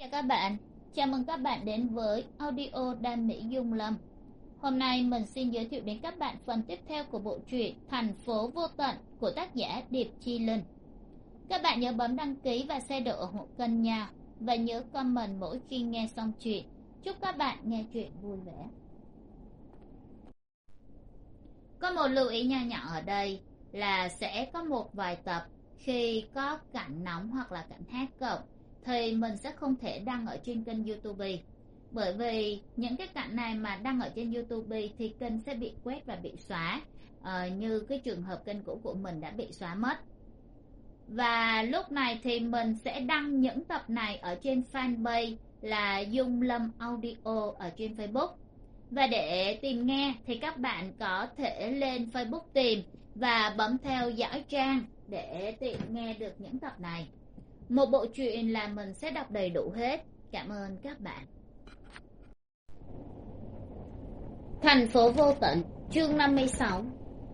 Chào các bạn, chào mừng các bạn đến với audio Đam Mỹ Dung Lâm. Hôm nay mình xin giới thiệu đến các bạn phần tiếp theo của bộ truyện Thành phố vô tận của tác giả Điệp Chi Linh. Các bạn nhớ bấm đăng ký và share độ ủng hộ kênh nha, và nhớ comment mỗi khi nghe xong chuyện. Chúc các bạn nghe chuyện vui vẻ. Có một lưu ý nho nhỏ ở đây là sẽ có một vài tập khi có cảnh nóng hoặc là cảnh hát cộng thì mình sẽ không thể đăng ở trên kênh YouTube, bởi vì những cái cảnh này mà đăng ở trên YouTube thì kênh sẽ bị quét và bị xóa, như cái trường hợp kênh cũ của mình đã bị xóa mất. Và lúc này thì mình sẽ đăng những tập này ở trên fanpage là Dung Lâm Audio ở trên Facebook. Và để tìm nghe thì các bạn có thể lên Facebook tìm và bấm theo dõi trang để tiện nghe được những tập này. Một bộ truyện là mình sẽ đọc đầy đủ hết. Cảm ơn các bạn. Thành phố vô tận, chương 56.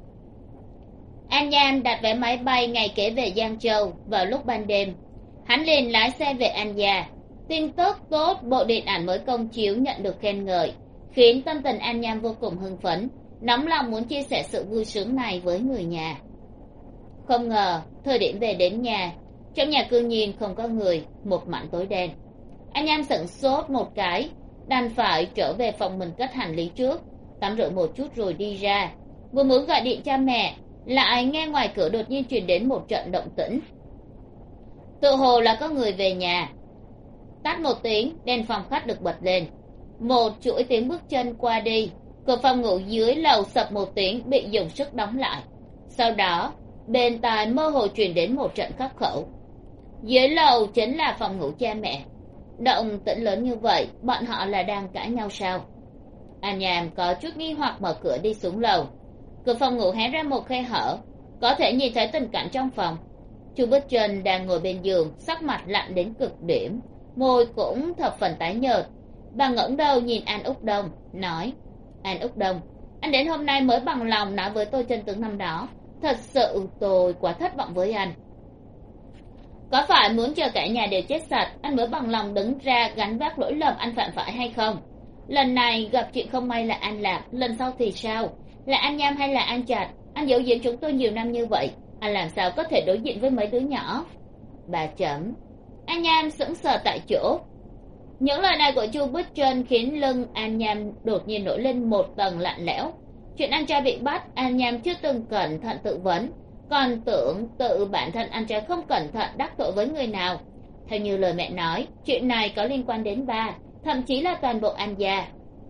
An Nham đặt vé máy bay ngày kế về Giang Châu vào lúc ban đêm. Hắn liền lái xe về An Gia. Tin tức tốt bộ điện ảnh mới công chiếu nhận được khen ngợi, khiến tâm tình An Nham vô cùng hưng phấn, nóng lòng muốn chia sẻ sự vui sướng này với người nhà. Không ngờ thời điểm về đến nhà, trong nhà cư nhiên không có người, một mảnh tối đen. An Nham sửng sốt một cái, đành phải trở về phòng mình cất hành lý trước, tắm rửa một chút rồi đi ra. Vừa muốn gọi điện cho mẹ, lại nghe ngoài cửa đột nhiên truyền đến một trận động tĩnh. Tự hồ là có người về nhà. Tắt một tiếng, đèn phòng khách được bật lên. Một chuỗi tiếng bước chân qua đi, cửa phòng ngủ dưới lầu sập một tiếng bị dùng sức đóng lại. Sau đó bên tai mơ hồ truyền đến một trận khắc khẩu. Dưới lầu chính là phòng ngủ cha mẹ. Động tĩnh lớn như vậy, bọn họ là đang cãi nhau sao? An Nham có chút nghi hoặc mở cửa đi xuống lầu. Cửa phòng ngủ hé ra một khe hở, có thể nhìn thấy tình cảnh trong phòng. Chu Bích Trân đang ngồi bên giường, sắc mặt lạnh đến cực điểm, môi cũng thập phần tái nhợt. Bà ngẩng đầu nhìn An Úc Đông, nói: An Úc Đông, anh đến hôm nay mới bằng lòng nói với tôi chân tướng năm đó. Thật sự tôi quá thất vọng với anh. Có phải muốn chờ cả nhà đều chết sạch anh mới bằng lòng đứng ra gánh vác lỗi lầm anh phạm phải hay không? Lần này gặp chuyện không may là An Lạc, lần sau thì sao? Là An Nham hay là An Trạch? Anh giấu giếm chúng tôi nhiều năm như vậy, anh làm sao có thể đối diện với mấy đứa nhỏ? Bà chấm. An Nham sững sờ tại chỗ. Những lời này của Chu Bích Trân khiến lưng An Nham đột nhiên nổi lên một tầng lạnh lẽo. Chuyện anh trai bị bắt, An Nham chưa từng cẩn thận tự vấn, còn tưởng tự bản thân anh trai không cẩn thận đắc tội với người nào. Theo như lời mẹ nói, chuyện này có liên quan đến ba, thậm chí là toàn bộ An gia.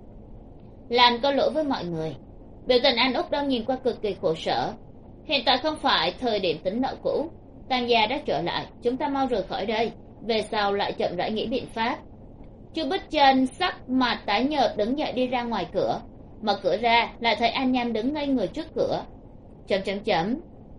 Lan có lỗi với mọi người. Biểu tình An Úc Đông nhìn qua cực kỳ khổ sở. Hiện tại không phải thời điểm tính nợ cũ, Tang gia đã trở lại, chúng ta mau rời khỏi đây, về sau lại chậm rãi nghĩ biện pháp. Chu Bích Trân sắc mặt tái nhợt đứng dậy đi ra ngoài cửa. Mở cửa ra lại thấy An Nham đứng ngây người trước cửa. Chấm.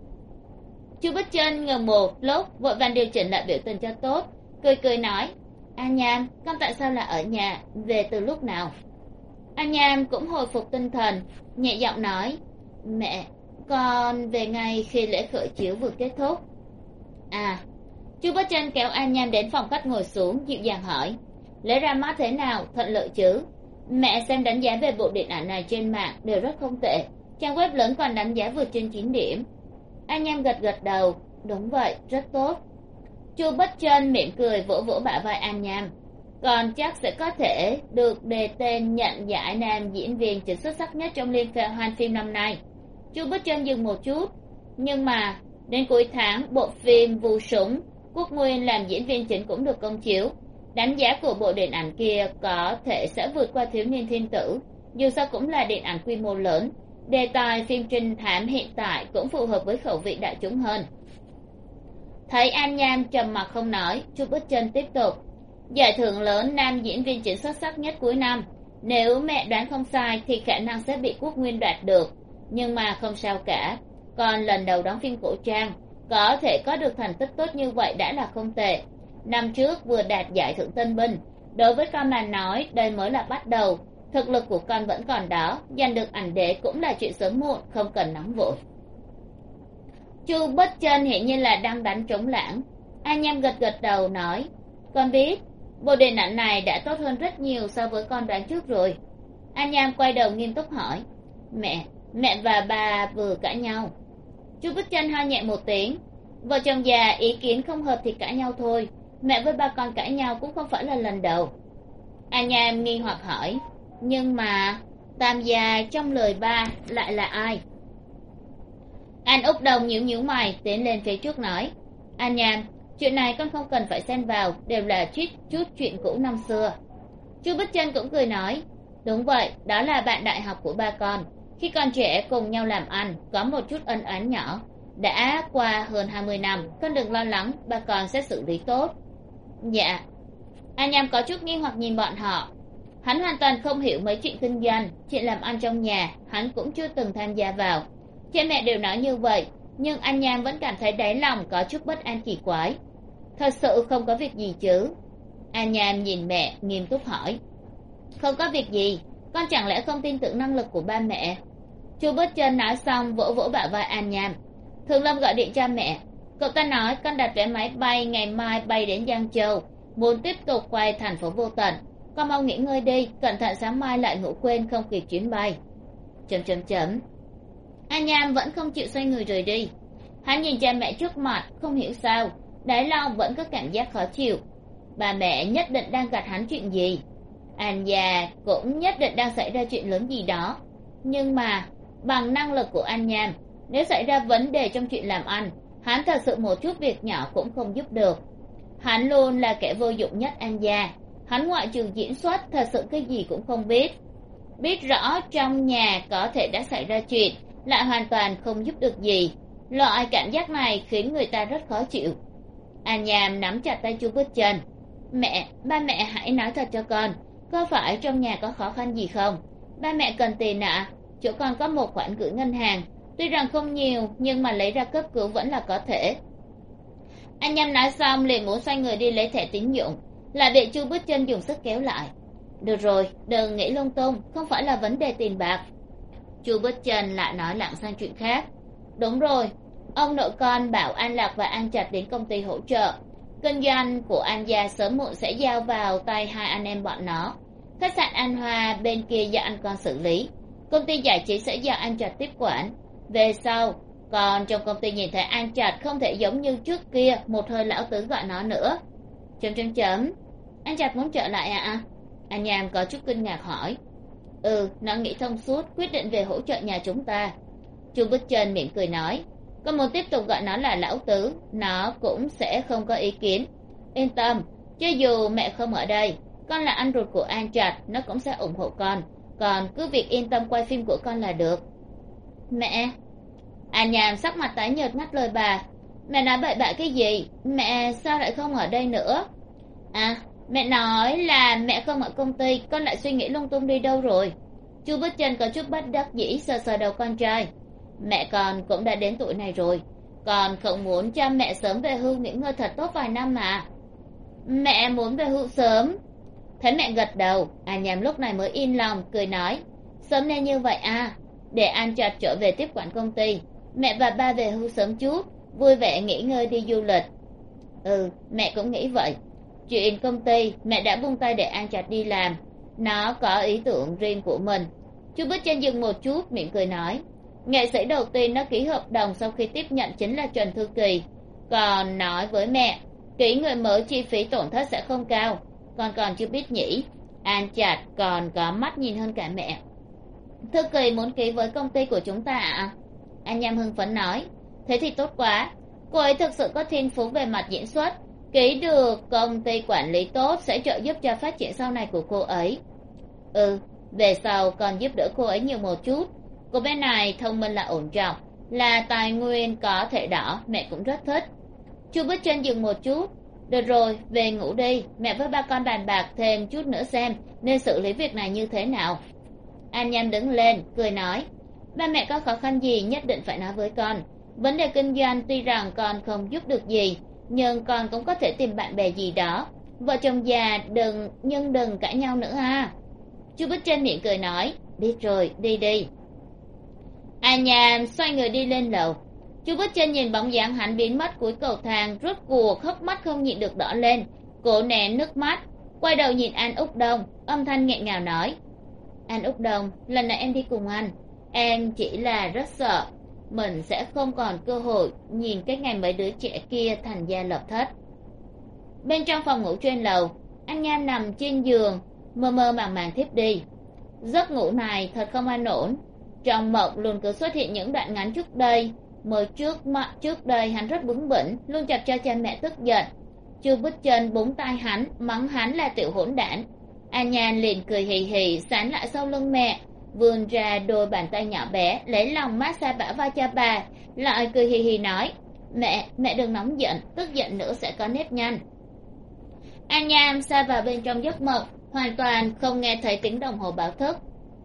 Chu Bích Trân ngừng một lúc, vội vàng điều chỉnh lại biểu tình cho tốt, cười nói: An Nham, con tại sao lại ở nhà, về từ lúc nào? An Nham cũng hồi phục tinh thần, nhẹ giọng nói: Mẹ, con về ngay khi lễ khởi chiếu vừa kết thúc. À. Chu Bích Trân kéo An Nham đến phòng khách ngồi xuống, dịu dàng hỏi: Lễ ra mắt thế nào, thuận lợi chứ? Mẹ xem đánh giá về bộ điện ảnh này trên mạng đều rất không tệ, trang web lớn còn đánh giá vượt trên 9 điểm. An Nham gật đầu: Đúng vậy, rất tốt. Chu Bích Trân mỉm cười vỗ vỗ bả vai An Nham: Còn chắc sẽ có thể được đề tên nhận giải nam diễn viên chính xuất sắc nhất trong liên hoan phim năm nay. Chu Bích Trân dừng một chút: Nhưng mà đến cuối tháng bộ phim Vu Súng, Quốc Nguyên làm diễn viên chính cũng được công chiếu. Đánh giá của bộ điện ảnh kia có thể sẽ vượt qua Thiếu niên thiên tử, dù sao cũng là điện ảnh quy mô lớn. Đề tài phim trinh thám hiện tại cũng phù hợp với khẩu vị đại chúng hơn. Thấy An Nham trầm mặc không nói, Chu Bích Trân tiếp tục: Giải thưởng lớn nam diễn viên chính xuất sắc nhất cuối năm, nếu mẹ đoán không sai thì khả năng sẽ bị Quốc Nguyên đoạt được, nhưng mà không sao cả. Còn lần đầu đóng phim cổ trang, có thể có được thành tích tốt như vậy đã là không tệ. Năm trước vừa đạt giải thưởng tân binh, đối với con mà nói đây mới là bắt đầu. Thực lực của con vẫn còn đó, giành được ảnh đế cũng là chuyện sớm muộn, không cần nóng vội. Chu Bích Trân hiện nhiên là đang đánh trống lãng. An Nham gật đầu nói: Con biết. bộ điện ảnh này đã tốt hơn rất nhiều so với con đoán trước rồi. An Nham quay đầu nghiêm túc hỏi. Mẹ và bà vừa cãi nhau. Chu Bích Chân ho nhẹ một tiếng. Vợ chồng già ý kiến không hợp thì cãi nhau thôi. Mẹ với ba con cãi nhau cũng không phải là lần đầu. An Nham nghi hoặc hỏi. Nhưng mà tam gia trong lời ba lại là ai? An Úc Đồng nhíu mày tiến lên phía trước nói. An Nham, chuyện này con không cần phải xen vào, đều là chút chuyện cũ năm xưa. Chu Bích Chân cũng cười nói. Đúng vậy, đó là bạn đại học của ba con. Khi còn trẻ cùng nhau làm ăn, có một chút ân oán nhỏ. Đã qua hơn 20 năm, con đừng lo lắng, ba con sẽ xử lý tốt. Dạ. An Nham có chút nghi hoặc nhìn bọn họ. Hắn hoàn toàn không hiểu mấy chuyện kinh doanh, chuyện làm ăn trong nhà, hắn cũng chưa từng tham gia vào. Cha mẹ đều nói như vậy, nhưng An Nham vẫn cảm thấy đáy lòng có chút bất an kỳ quái. Thật sự không có việc gì chứ? An Nham nhìn mẹ, nghiêm túc hỏi. Không có việc gì, con chẳng lẽ không tin tưởng năng lực của ba mẹ? Chu Bích Chân nói xong vỗ vỗ bả vai An Nham. Thường Lâm gọi điện cho mẹ. Cậu ta nói con đặt vé máy bay ngày mai bay đến Giang Châu, muốn tiếp tục quay thành phố Vô Tận. Con mau nghỉ ngơi đi, cẩn thận sáng mai lại ngủ quên không kịp chuyến bay. An Nham vẫn không chịu xoay người rời đi. Hắn nhìn cha mẹ trước mặt, không hiểu sao, đáy lòng vẫn có cảm giác khó chịu. Bà mẹ nhất định đang gạt hắn chuyện gì. An gia cũng nhất định đang xảy ra chuyện lớn gì đó. Nhưng mà bằng năng lực của An Nham, nếu xảy ra vấn đề trong chuyện làm ăn, hắn thật sự một chút việc nhỏ cũng không giúp được. Hắn luôn là kẻ vô dụng nhất An gia. Hắn ngoại trừ diễn xuất thật sự cái gì cũng không biết. Biết rõ trong nhà có thể đã xảy ra chuyện, lại hoàn toàn không giúp được gì. Loại cảm giác này khiến người ta rất khó chịu. An Nham nắm chặt tay Chu Bích Chân. Ba mẹ hãy nói thật cho con, có phải trong nhà có khó khăn gì không? Ba mẹ cần tiền ạ. Chỗ con có một khoản gửi ngân hàng, tuy rằng không nhiều nhưng mà lấy ra cấp cứu vẫn là có thể. An Nham nói xong liền muốn xoay người đi lấy thẻ tín dụng, lại bị Chu Bích Chân dùng sức kéo lại. Được rồi, đừng nghĩ lung tung, không phải là vấn đề tiền bạc. Chu Bích Chân lại nói lảng sang chuyện khác. Đúng rồi, ông nội con bảo An Lạc và An Trạch đến công ty hỗ trợ. Kinh doanh của An gia sớm muộn sẽ giao vào tay hai anh em bọn nó. Khách sạn An Hoa bên kia do anh con xử lý, công ty giải trí sẽ do An Trạch tiếp quản. Về sau, còn trong công ty nhìn thấy An Trạch không thể giống như trước kia một hơi lão tứ gọi nó nữa. An Trạch muốn trở lại à? An Nham có chút kinh ngạc hỏi. Nó nghĩ thông suốt, quyết định về hỗ trợ nhà chúng ta. Chu Bích Chân mỉm cười nói. Con muốn tiếp tục gọi nó là lão tứ, nó cũng sẽ không có ý kiến. Yên tâm, cho dù mẹ không ở đây, con là anh ruột của An Trạch, nó cũng sẽ ủng hộ con. Còn cứ việc yên tâm quay phim của con là được. Mẹ! An Nham sắc mặt tái nhợt ngắt lời bà. Mẹ nói bậy bạ cái gì? Mẹ sao lại không ở đây nữa? Mẹ nói là mẹ không ở công ty, con lại suy nghĩ lung tung đi đâu rồi? Chu Bích Chân có chút bất đắc dĩ sờ sờ đầu con trai. Mẹ con cũng đã đến tuổi này rồi, con không muốn cha mẹ sớm về hưu nghỉ ngơi thật tốt vài năm mà. Mẹ muốn về hưu sớm. Thấy mẹ gật đầu, An Nham lúc này mới yên lòng cười nói. Sớm nên như vậy để An Trạch trở về tiếp quản công ty, mẹ và ba về hưu sớm chút, vui vẻ nghỉ ngơi đi du lịch. Mẹ cũng nghĩ vậy. Chuyện công ty mẹ đã buông tay để An Trạch đi làm, nó có ý tưởng riêng của mình. Chu Bích Chân dừng một chút mỉm cười nói. Nghệ sĩ đầu tiên nó ký hợp đồng sau khi tiếp nhận chính là Trần Thư Kỳ, còn nói với mẹ ký người mới chi phí tổn thất sẽ không cao. Con còn chưa biết nhỉ, An Trạch còn có mắt nhìn hơn cả mẹ. Thư Kỳ muốn ký với công ty của chúng ta ạ? An Nham hưng phấn nói. Thế thì tốt quá, cô ấy thực sự có thiên phú về mặt diễn xuất, ký được công ty quản lý tốt sẽ trợ giúp cho phát triển sau này của cô ấy. Về sau còn giúp đỡ cô ấy nhiều một chút. Cô bé này thông minh là ổn trọng, là tài nguyên có thể đỏ, mẹ cũng rất thích. Chu Bích Chân dừng một chút. Được rồi, về ngủ đi, mẹ với ba con bàn bạc thêm chút nữa xem nên xử lý việc này như thế nào. An Nham đứng lên cười nói. Ba mẹ có khó khăn gì nhất định phải nói với con. Vấn đề kinh doanh tuy rằng con không giúp được gì, nhưng con cũng có thể tìm bạn bè gì đó. Vợ chồng già đừng cãi nhau nữa Chu Bích Chân miệng cười nói. Biết rồi, đi đi. An Nham xoay người đi lên lầu. Chu Bích Chân nhìn bóng dáng hắn biến mất cuối cầu thang, rốt cuộc hốc mắt không nhịn được đỏ lên, cố nén nước mắt. quay đầu nhìn An Úc Đông, âm thanh nghẹn ngào nói: An Úc Đông, lần này em đi cùng anh, em chỉ là rất sợ mình sẽ không còn cơ hội nhìn cái ngày mấy đứa trẻ kia thành gia lập thất. Bên trong phòng ngủ trên lầu, anh Nham nằm trên giường mơ mơ màng màng thiếp đi. Giấc ngủ này thật không an ổn. Trong mộng luôn cứ xuất hiện những đoạn ngắn trước đây. Trước đây hắn rất bướng bỉnh, luôn chọc cho cha mẹ tức giận. Chu Bích Chân búng tay hắn, mắng hắn là tiểu hỗn đản. An Nhan liền cười hì hì sán lại sau lưng mẹ, vươn ra đôi bàn tay nhỏ bé lấy lòng massage bả vai cho bà, lại cười hì hì nói: mẹ đừng nóng giận, tức giận nữa sẽ có nếp nhăn. An Nham sa vào bên trong giấc mộng, hoàn toàn không nghe thấy tiếng đồng hồ báo thức.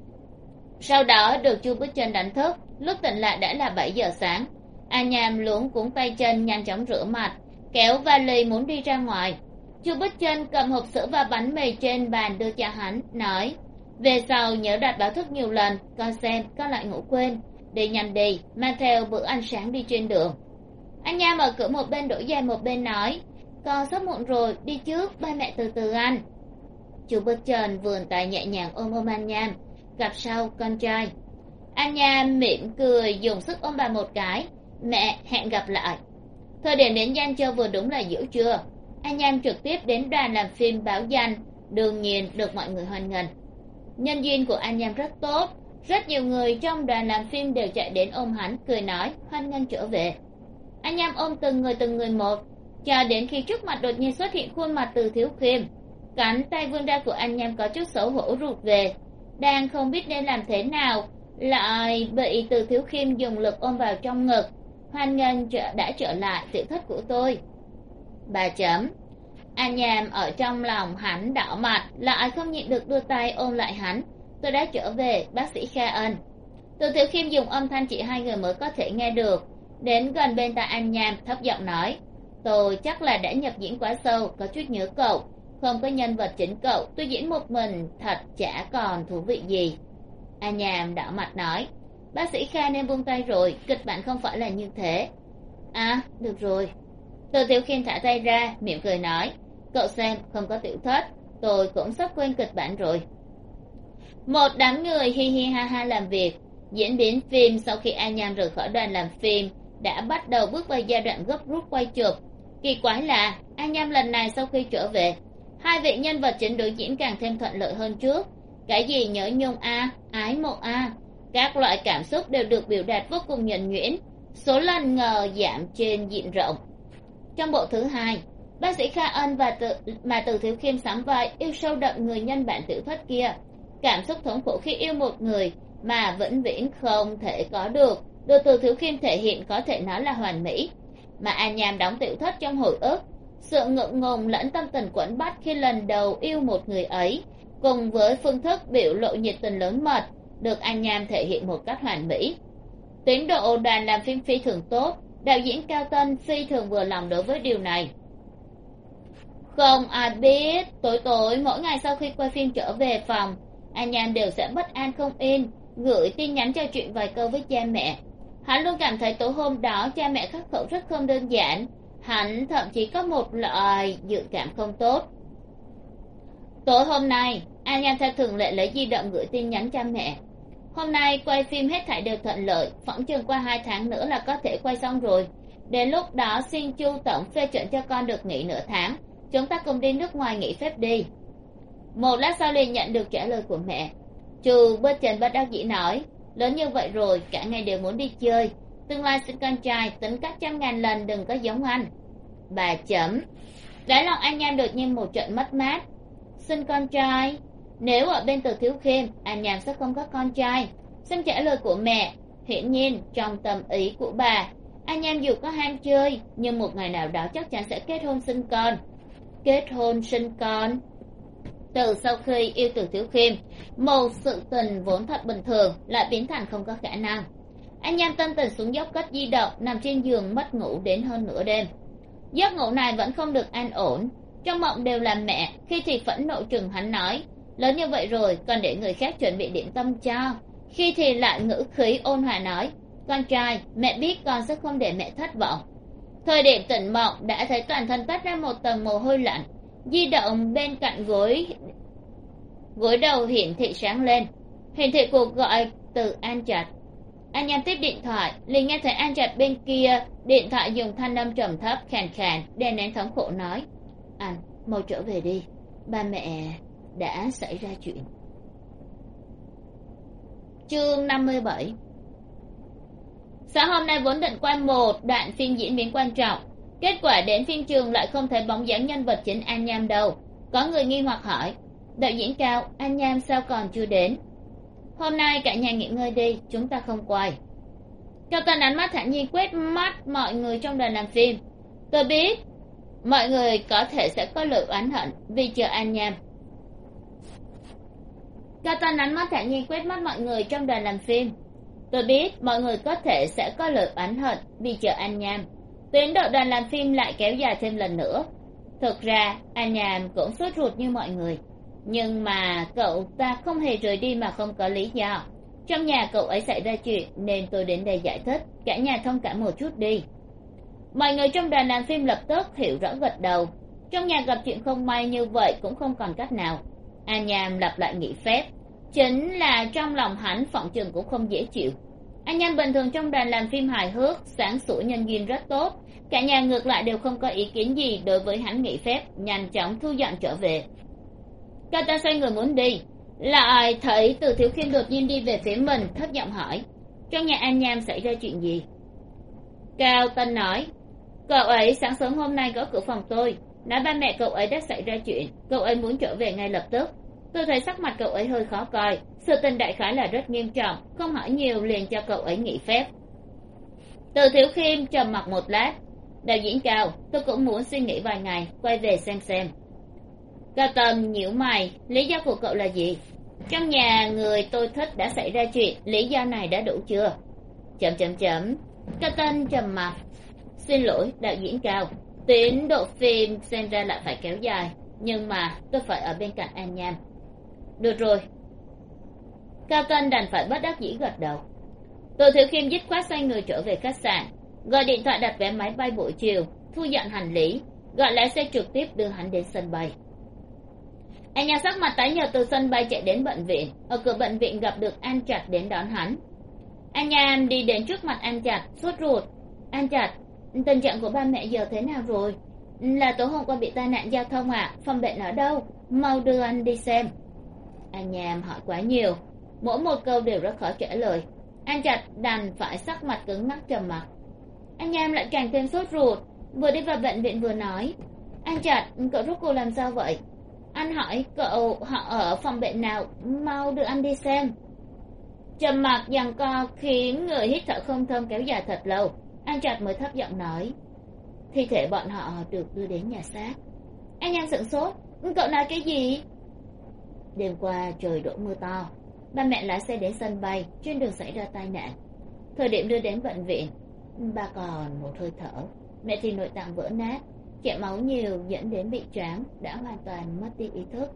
Sau đó được Chu Bích Chân đánh thức, lúc tỉnh lại đã là 7 giờ sáng. An Nham luống cuống tay chân nhanh chóng rửa mặt, kéo vali muốn đi ra ngoài. Chu Bích Chân cầm hộp sữa và bánh mì trên bàn đưa cho hắn, nói: về sau nhớ đặt báo thức nhiều lần, con xem con lại ngủ quên. Đi nhanh đi, mang theo bữa ăn sáng đi trên đường. Anh Nham mở cửa một bên đổ giày một bên nói: con sắp muộn rồi, đi trước, ba mẹ từ từ ăn. Chu Bích Chân vươn tay nhẹ nhàng ôm An Nham: gặp sau con trai. An Nham mỉm cười dùng sức ôm bà một cái: mẹ, hẹn gặp lại. Thời điểm đến Giang Châu vừa đúng là giữa trưa. An Nham trực tiếp đến đoàn làm phim báo danh, đương nhiên được mọi người hoan nghênh. Nhân duyên của An Nham rất tốt, rất nhiều người trong đoàn làm phim đều chạy đến ôm hắn, cười nói hoan nghênh trở về. An Nham ôm từng người một, cho đến khi trước mặt đột nhiên xuất hiện khuôn mặt Từ Thiếu Khiêm. Cánh tay vươn ra của An Nham có chút xấu hổ rụt về, đang không biết nên làm thế nào, lại bị Từ Thiếu Khiêm dùng lực ôm vào trong ngực. Hoan nghênh đã trở lại tiểu thất của tôi. Bà chấm. An Nham ở trong lòng hắn đỏ mặt, lại không nhịn được đưa tay ôm lại hắn. Tôi đã trở về, bác sĩ Kha Ân. Từ Thiếu Khiêm dùng âm thanh chỉ hai người mới có thể nghe được, đến gần bên tai An Nham thấp giọng nói: tôi chắc là đã nhập diễn quá sâu, có chút nhớ cậu. Không có nhân vật chính cậu, tôi diễn một mình thật chả còn thú vị gì. An Nham đỏ mặt nói: bác sĩ Kha nên buông tay rồi, kịch bản không phải là như thế. À, được rồi. Từ Thiếu Khiêm thả tay ra, mỉm cười nói: cậu xem, không có tiểu thất, tôi cũng sắp quên kịch bản rồi. Một đám người hi hi ha ha làm việc. Diễn biến phim sau khi An Nham rời khỏi đoàn làm phim đã bắt đầu bước vào giai đoạn gấp rút quay chụp. Kỳ quái là An Nham lần này sau khi trở về, hai vị nhân vật chính đối diễn càng thêm thuận lợi hơn trước. Cái gì nhớ nhung a, ái mộ a, các loại cảm xúc đều được biểu đạt vô cùng nhuần nhuyễn, số lần ngờ giảm trên diện rộng. Trong bộ thứ hai, bác sĩ Kha Ân mà Từ Thiếu Khiêm sắm vai yêu sâu đậm người nhân bản tiểu thất kia. Cảm xúc thống khổ khi yêu một người mà vĩnh viễn không thể có được Từ Thiếu Khiêm thể hiện có thể nói là hoàn mỹ. Mà An Nham đóng tiểu thất trong hồi ức, sự ngượng ngùng lẫn tâm tình quẫn bách khi lần đầu yêu một người ấy, cùng với phương thức biểu lộ nhiệt tình lớn mật, được An Nham thể hiện một cách hoàn mỹ. Tiến độ đoàn làm phim phi thường tốt, đạo diễn Cao Tân phi thường vừa lòng đối với điều này. Không ai biết, tối mỗi ngày sau khi quay phim trở về phòng, An Nham đều sẽ bất an không yên, gửi tin nhắn trò chuyện vài câu với cha mẹ. Hắn luôn cảm thấy tối hôm đó cha mẹ khắc khẩu rất không đơn giản, hắn thậm chí có một loại dự cảm không tốt. Tối hôm nay, An Nham theo thường lệ lấy di động gửi tin nhắn cha mẹ. Hôm nay quay phim hết thảy đều thuận lợi, phỏng chừng qua 2 tháng nữa là có thể quay xong rồi. Đến lúc đó xin Chu tổng phê chuẩn cho con được nghỉ nửa tháng, chúng ta cùng đi nước ngoài nghỉ phép đi. Một lát sau liền nhận được trả lời của mẹ. Chu Bích Chân bất đắc dĩ nói: lớn như vậy rồi, cả ngày đều muốn đi chơi, tương lai sinh con trai tính cách 100.000 lần đừng có giống anh. Bà chấm. Đáy lòng An Nham đột nhiên một trận mất mát. Sinh con trai? Nếu ở bên Từ Thiếu Khiêm, An Nham sẽ không có con trai. Xem trả lời của mẹ, hiển nhiên trong tâm ý của bà, An Nham dù có ham chơi, nhưng một ngày nào đó chắc chắn sẽ kết hôn sinh con. Kết hôn sinh con? Từ sau khi yêu Từ Thiếu Khiêm, một sự tình vốn thật bình thường lại biến thành không có khả năng. An Nham tâm tình xuống dốc cất di động, nằm trên giường mất ngủ đến hơn nửa đêm. Giấc ngủ này vẫn không được an ổn. Trong mộng đều là mẹ, khi thì phẫn nộ trừng hắn nói: lớn như vậy rồi còn để người khác chuẩn bị điểm tâm cho. Khi thì lại ngữ khí ôn hòa nói: con trai, mẹ biết con sẽ không để mẹ thất vọng. Thời điểm tỉnh mộng đã thấy toàn thân toát ra một tầng mồ hôi lạnh. di động bên cạnh gối đầu hiển thị sáng lên, hiển thị cuộc gọi từ An Trạch. An Nham tiếp điện thoại, liền nghe thấy An Trạch bên kia điện thoại dùng thanh âm trầm thấp khàn khàn đè nén thống khổ nói: Anh mau trở về đi, ba mẹ đã xảy ra chuyện. Chương 57. Sáng hôm nay vốn định quay một đoạn phim diễn biến quan trọng, kết quả đến phim trường lại không thấy bóng dáng nhân vật chính An Nham đâu. Có người nghi hoặc hỏi: đạo diễn Cao, An Nham sao còn chưa đến? Hôm nay cả nhà nghỉ ngơi đi, chúng ta không quay. Cao Tân ánh mắt thản nhiên quét mắt mọi người trong đoàn làm phim. Tôi biết mọi người có thể sẽ có lời oán hận vì chờ An Nham. Cao Tân ánh mắt thản nhiên quét mắt mọi người trong đoàn làm phim. Tôi biết mọi người có thể sẽ có lời oán hận vì chờ An Nham. Tiến độ đoàn làm phim lại kéo dài thêm lần nữa. Thực ra An Nham cũng sốt ruột như mọi người, nhưng mà cậu ta không hề rời đi mà không có lý do. Trong nhà cậu ấy xảy ra chuyện nên tôi đến đây giải thích, cả nhà thông cảm một chút đi. Mọi người trong đoàn làm phim lập tức hiểu rõ gật đầu. Trong nhà gặp chuyện không may như vậy cũng không còn cách nào. An Nham lặp lại nghỉ phép, chính là trong lòng hắn phỏng chừng cũng không dễ chịu. An Nham bình thường trong đoàn làm phim hài hước, sáng sủa, nhân duyên rất tốt, cả nhà ngược lại đều không có ý kiến gì đối với hắn nghỉ phép, nhanh chóng thu dọn trở về. Cao Tân xoay người muốn đi, lại thấy Từ Thiếu Khiêm đột nhiên đi về phía mình, thấp giọng hỏi: trong nhà An Nham xảy ra chuyện gì? Cao Tân nói: cậu ấy sáng sớm hôm nay gõ cửa phòng tôi, nói ba mẹ cậu ấy đã xảy ra chuyện, cậu ấy muốn trở về ngay lập tức. Tôi thấy sắc mặt cậu ấy hơi khó coi, sự tình đại khái là rất nghiêm trọng, không hỏi nhiều liền cho cậu ấy nghỉ phép. Từ Thiếu Khiêm trầm mặc một lát: đạo diễn Cao, tôi cũng muốn suy nghĩ vài ngày, quay về xem. Cao Tân nhíu mày: lý do của cậu là gì? Trong nhà người tôi thích đã xảy ra chuyện, lý do này đã đủ chưa? Cao Tân trầm mặc: xin lỗi đạo diễn Cao, tiến độ phim xem ra lại phải kéo dài, nhưng mà tôi phải ở bên cạnh An Nham. Được rồi. Cao Tân đành phải bất đắc dĩ gật đầu. Từ Thiếu Khiêm dứt khoát xoay người trở về khách sạn, gọi điện thoại đặt vé máy bay buổi chiều, thu dọn hành lý, gọi lái xe trực tiếp đưa hắn đến sân bay. An Nham sắc mặt tái nhợt từ sân bay chạy đến bệnh viện. Ở cửa bệnh viện gặp được An Trạch đến đón hắn. An Nham đi đến trước mặt An Trạch, sốt ruột: An Trạch, tình trạng của ba mẹ giờ thế nào rồi? Là tối hôm qua bị tai nạn giao thông ạ? Phòng bệnh ở đâu? Mau đưa anh đi xem. An Nham hỏi quá nhiều, mỗi một câu đều rất khó trả lời. An Trạch đành phải sắc mặt cứng ngắc trầm mặc. An Nham lại càng thêm sốt ruột, vừa đi vào bệnh viện vừa nói: An Trạch, cậu rốt cuộc làm sao vậy? Anh hỏi cậu họ ở phòng bệnh nào, mau đưa anh đi xem. Trầm mặc giằng co khiến người hít thở không thông kéo dài thật lâu. An Trạch mới thấp giọng nói: thi thể bọn họ được đưa đến nhà xác. An Nham sửng sốt: cậu nói cái gì? Đêm qua trời đổ mưa to, ba mẹ lái xe đến sân bay, trên đường xảy ra tai nạn. Thời điểm đưa đến bệnh viện, ba còn một hơi thở, mẹ thì nội tạng vỡ nát, chảy máu nhiều dẫn đến bị choáng, đã hoàn toàn mất đi ý thức.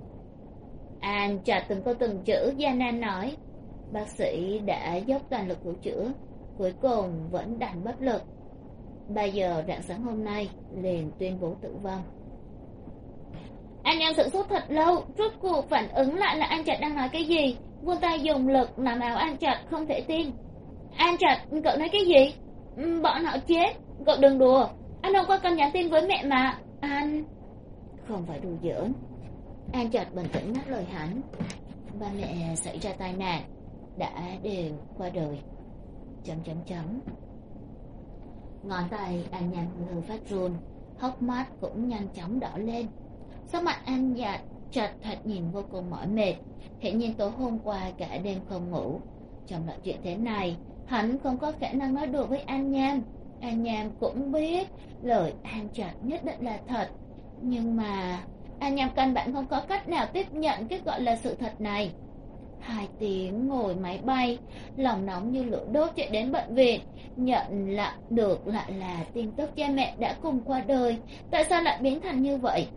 An Trạch từng câu từng chữ gian nan nói: bác sĩ đã dốc toàn lực cứu chữa, cuối cùng vẫn đành bất lực. 3 giờ rạng sáng hôm nay liền tuyên bố tử vong. Anh em sửng sốt thật lâu, rốt cuộc phản ứng lại là An Trạch đang nói cái gì, vươn tay dùng lực nắm áo An Trạch, không thể tin. An Trạch, cậu nói cái gì? Bọn họ chết, cậu đừng đùa. Anh hôm qua còn nhắn tin với mẹ mà. Anh... Không phải đùa giỡn. An Trạch bình tĩnh ngắt lời hắn. Ba mẹ xảy ra tai nạn, đã đều qua đời. ... Ngón tay An Nham hơi phát run, hốc mắt cũng nhanh chóng đỏ lên. Sắc mặt An Trạch thật nhìn vô cùng mỏi mệt, hiển nhiên tối hôm qua cả đêm không ngủ. Trong loại chuyện thế này, hắn không có khả năng nói đùa với An Nham. An Nham cũng biết lời An Trạch nhất định là thật, nhưng mà An Nham căn bản không có cách nào tiếp nhận cái gọi là sự thật này. 2 tiếng ngồi máy bay, lòng nóng như lửa đốt chạy đến bệnh viện, nhận lại được lại là tin tức cha mẹ đã cùng qua đời. Tại sao lại biến thành như vậy?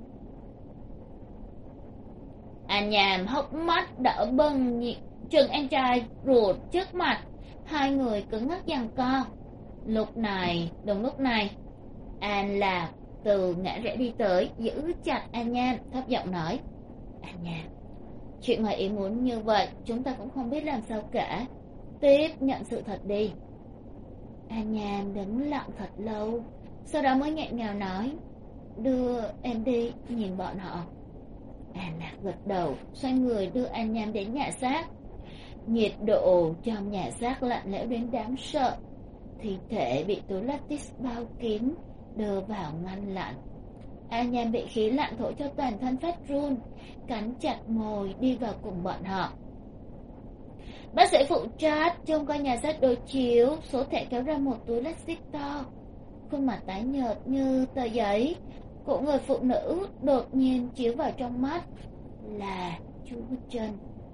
An Nham hốc mắt đỏ bừng chừng anh trai ruột trước mặt, hai người cứng ngắc giằng co. Đúng lúc này, An Lạc từ ngã rẽ đi tới, giữ chặt An Nham, thấp giọng nói: An Nham, chuyện ngoài ý muốn như vậy chúng ta cũng không biết làm sao cả, tiếp nhận sự thật đi. An Nham đứng lặng thật lâu, sau đó mới nghẹn ngào nói: đưa em đi nhìn bọn họ. An Lạc gật đầu, xoay người đưa An Nham đến nhà xác. Nhiệt độ trong nhà xác lạnh lẽo đến đáng sợ, thi thể bị túi lattice bao kín, đưa vào ngăn lạnh. An Nham bị khí lạnh thổi cho toàn thân phát run, cắn chặt môi đi vào cùng bọn họ. Bác sĩ phụ trách trông coi nhà xác đối chiếu, số thẻ kéo ra một túi plastic to, khuôn mặt tái nhợt như tờ giấy của người phụ nữ đột nhiên chiếu vào trong mắt là chú Chân.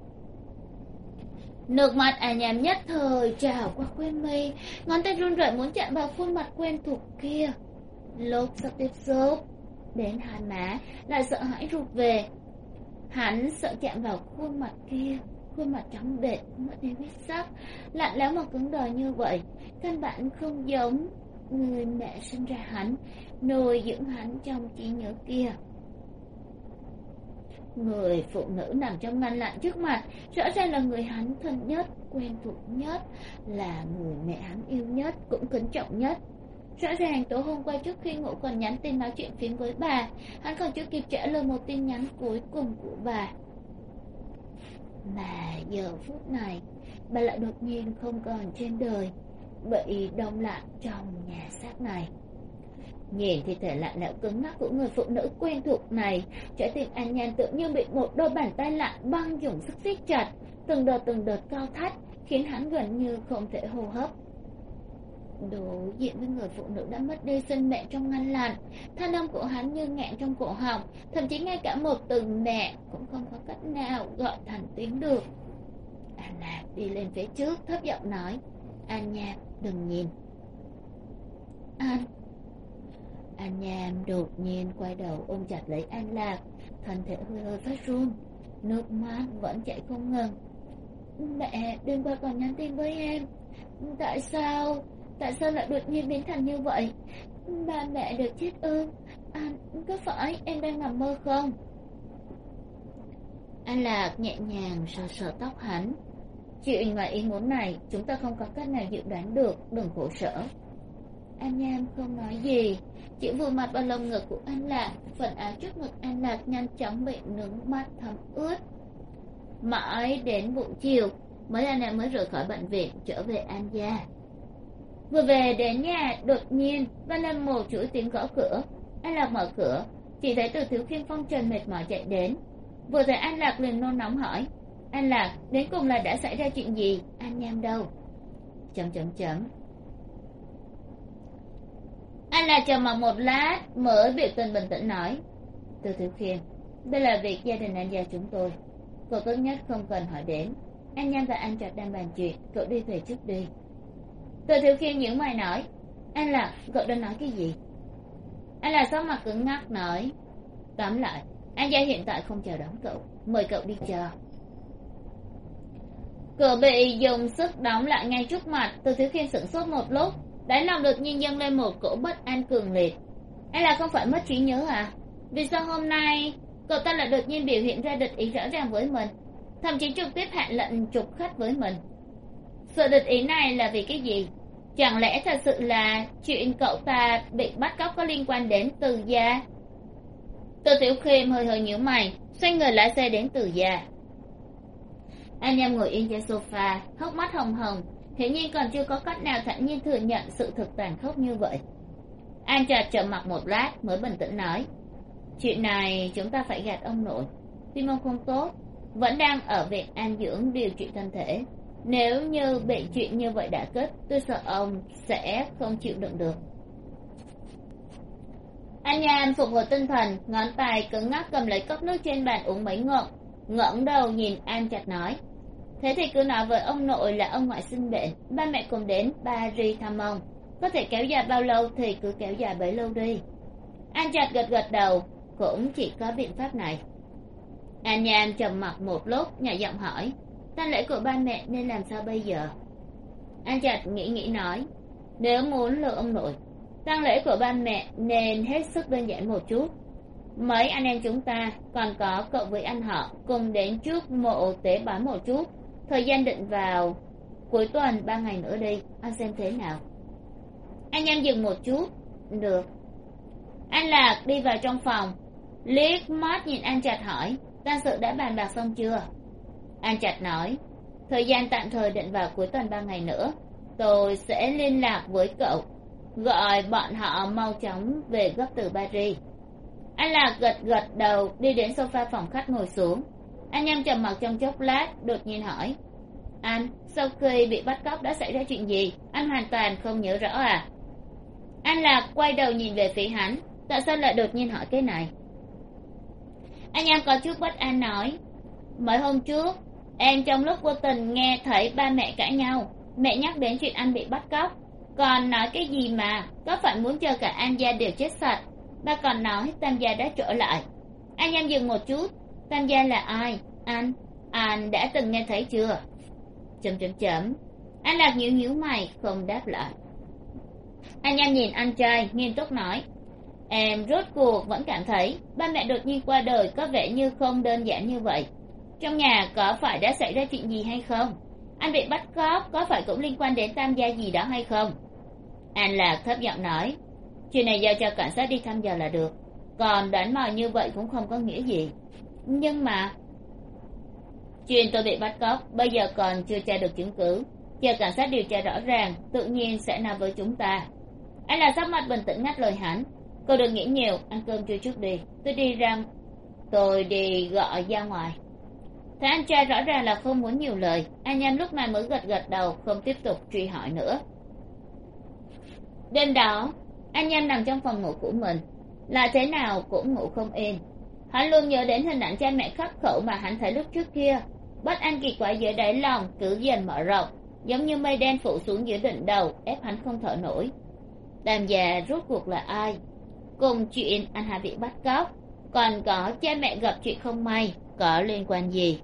Nước mắt An Nham nhất thời trào qua khóe mi, ngón tay run rẩy muốn chạm vào khuôn mặt quen thuộc kia. Lúc sắp tiếp xúc đến hai má, lại sợ hãi rụt về. Hắn sợ chạm vào khuôn mặt kia, khuôn mặt trắng bệch mất đi huyết sắc, lạnh lẽo mà cứng đờ như vậy, căn bản không giống người mẹ sinh ra hắn, nuôi dưỡng hắn trong trí nhớ kia. Người phụ nữ nằm trong ngăn lạnh trước mặt rõ ràng là người hắn thân nhất, quen thuộc nhất, là người mẹ hắn yêu nhất, cũng kính trọng nhất. Rõ ràng tối hôm qua trước khi ngủ còn nhắn tin nói chuyện phiếm với bà, hắn còn chưa kịp trả lời một tin nhắn cuối cùng của bà. Mà giờ phút này bà lại đột nhiên không còn trên đời, bị đông lại trong nhà xác này. Nhìn thi thể lạnh lẽo cứng ngắc của người phụ nữ quen thuộc này, trái tim An Nham tự như bị một đôi bàn tay lạnh băng dùng sức siết chặt, từng đợt cao thắt, khiến hắn gần như không thể hô hấp. Đối diện với người phụ nữ đã mất đi sinh mẹ trong ngăn lạnh, thanh âm của hắn như nghẹn trong cổ họng, thậm chí ngay cả một từ mẹ cũng không có cách nào gọi thành tiếng được. An Lạc đi lên phía trước, thấp giọng nói: An Nham, đừng nhìn. An Nham đột nhiên quay đầu ôm chặt lấy An Lạc, thân thể hơi hơi phát run, nước mắt vẫn chảy không ngừng. Mẹ đêm qua còn nhắn tin với em, tại sao lại đột nhiên biến thành như vậy? Ba mẹ được chết ư? Có phải em đang nằm mơ không? An Lạc nhẹ nhàng sờ sờ tóc hắn. Chuyện ngoài ý muốn này chúng ta không có cách nào dự đoán được, đừng khổ sở. An Nham không nói gì, chỉ vùi mặt vào lồng ngực của An Lạc. Phần áo trước ngực An Lạc nhanh chóng bị nước mắt thấm ướt. Mãi đến buổi chiều An Lạc mới rời khỏi bệnh viện trở về An gia. Vừa về đến nhà, đột nhiên vang lên một chuỗi tiếng gõ cửa. An Lạc mở cửa, chỉ thấy Từ Thiếu Khiêm phong trần mệt mỏi chạy đến. Vừa thấy An Lạc liền nôn nóng hỏi: An Lạc, đến cùng là đã xảy ra chuyện gì? An Nham đâu? ... An Lạc trầm mặc một lát mới biểu tình bình tĩnh nói: Từ Thiếu Khiêm, đây là việc gia đình An gia chúng tôi, cậu tốt nhất không cần hỏi đến. An Nham và An Trạch đang bàn chuyện, cậu đi về trước đi. Từ Thiếu Khiêm nhíu mày nói: An Lạc, cậu đang nói cái gì? An Lạc sắc mặt cứng ngắc nói: tóm lại, An gia hiện tại không chào đón cậu, mời cậu đi chờ. Cửa bị dùng sức đóng lại ngay trước mặt. Từ Thiếu Khiêm sửng sốt một lúc, đáy lòng đột nhiên dâng lên một cỗ bất an cường liệt. An Lạc không phải mất trí nhớ à? Vì sao hôm nay cậu ta lại đột nhiên biểu hiện ra địch ý rõ ràng với mình, thậm chí trực tiếp hạ lệnh trục khách với mình? Sự địch ý này là vì cái gì? Chẳng lẽ thật sự là chuyện cậu ta bị bắt cóc có liên quan đến Từ gia? Từ Tiểu Khiêm hơi hơi nhíu mày, xoay người lái xe đến Từ gia. An Nham ngồi yên trên sofa, hốc mắt hồng hồng, hiển nhiên còn chưa có cách nào thản nhiên thừa nhận sự thực tàn khốc như vậy. An Trạch trầm mặc một lát mới bình tĩnh nói: chuyện này chúng ta phải gạt ông nội. Tim ông không tốt, vẫn đang ở viện an dưỡng điều trị thân thể. Nếu như bị chuyện như vậy đả kích, tôi sợ ông sẽ không chịu đựng được. An Nham phục hồi tinh thần, ngón tay cứng ngắc cầm lấy cốc nước trên bàn uống mấy ngụm, ngẩng đầu nhìn An Trạch nói: thế thì cứ nói với ông nội là ông ngoại sinh bệnh, ba mẹ cùng đến Paris thăm ông, có thể kéo dài bao lâu thì cứ kéo dài bấy lâu đi. An Trạch gật gật đầu, cũng chỉ có biện pháp này. An Nham trầm mặc một lúc, nhỏ giọng hỏi: tang lễ của ba mẹ nên làm sao bây giờ? An Trạch nghĩ nói: nếu muốn lừa ông nội, tang lễ của ba mẹ nên hết sức đơn giản một chút. Mấy anh em chúng ta, còn có cậu với anh họ, cùng đến trước mộ tế bái một chút. Thời gian định vào cuối tuần 3 ngày nữa đi, anh xem thế nào. Anh em dừng một chút. Được. Anh Lạc đi vào trong phòng, liếc mắt nhìn anh Trạch hỏi, tang sự đã bàn bạc xong chưa? Anh Trạch nói, thời gian tạm thời định vào cuối tuần 3 ngày nữa. Tôi sẽ liên lạc với cậu, gọi bọn họ mau chóng về gấp từ Paris. Anh Lạc gật gật đầu, đi đến sofa phòng khách ngồi xuống. Anh em trầm mặc trong chốc lát, đột nhiên hỏi, anh, sau khi bị bắt cóc đã xảy ra chuyện gì? Anh hoàn toàn không nhớ rõ à? Anh Lạc quay đầu nhìn về phía hắn, tại sao lại đột nhiên hỏi cái này? Anh em có chút bất an nói, mấy hôm trước em trong lúc vô tình nghe thấy ba mẹ cãi nhau. Mẹ nhắc đến chuyện anh bị bắt cóc, còn nói cái gì mà có phải muốn chờ cả An gia đều chết sạch. Ba còn nói Tam gia đã trở lại. Anh em dừng một chút, Tam gia là ai? Anh đã từng nghe thấy chưa? Anh Lạc nhíu mày không đáp lại. Anh em nhìn anh trai nghiêm túc nói, em rốt cuộc vẫn cảm thấy ba mẹ đột nhiên qua đời có vẻ như không đơn giản như vậy. Trong nhà có phải đã xảy ra chuyện gì hay không? Anh bị bắt cóc có phải cũng liên quan đến Tam gia gì đó hay không? An Lạc thấp giọng nói, chuyện này giao cho cảnh sát đi thăm dò là được, còn đoán mò như vậy cũng không có nghĩa gì. Nhưng mà chuyện tôi bị bắt cóc bây giờ còn chưa tra được chứng cứ, chờ cảnh sát điều tra rõ ràng tự nhiên sẽ nói với chúng ta. Anh Lạc sắc mặt bình tĩnh ngắt lời hắn, cô đừng nghĩ nhiều, ăn cơm trưa chút đi, tôi đi gọi ra ngoài. Thấy anh trai rõ ràng là không muốn nhiều lời, anh em lúc này mới gật đầu, không tiếp tục truy hỏi nữa. Đêm đó anh em nằm trong phòng ngủ của mình, là thế nào cũng ngủ không yên. Hắn luôn nhớ đến hình ảnh cha mẹ khắc khẩu mà hắn thấy lúc trước kia. Bất an kỳ quái dưới đáy lòng cứ dần mở rộng, giống như mây đen phủ xuống dưới đỉnh đầu, ép hắn không thở nổi. Tam gia rốt cuộc là ai? Cùng chuyện anh Hà bị bắt cóc, còn có cha mẹ gặp chuyện không may, có liên quan gì?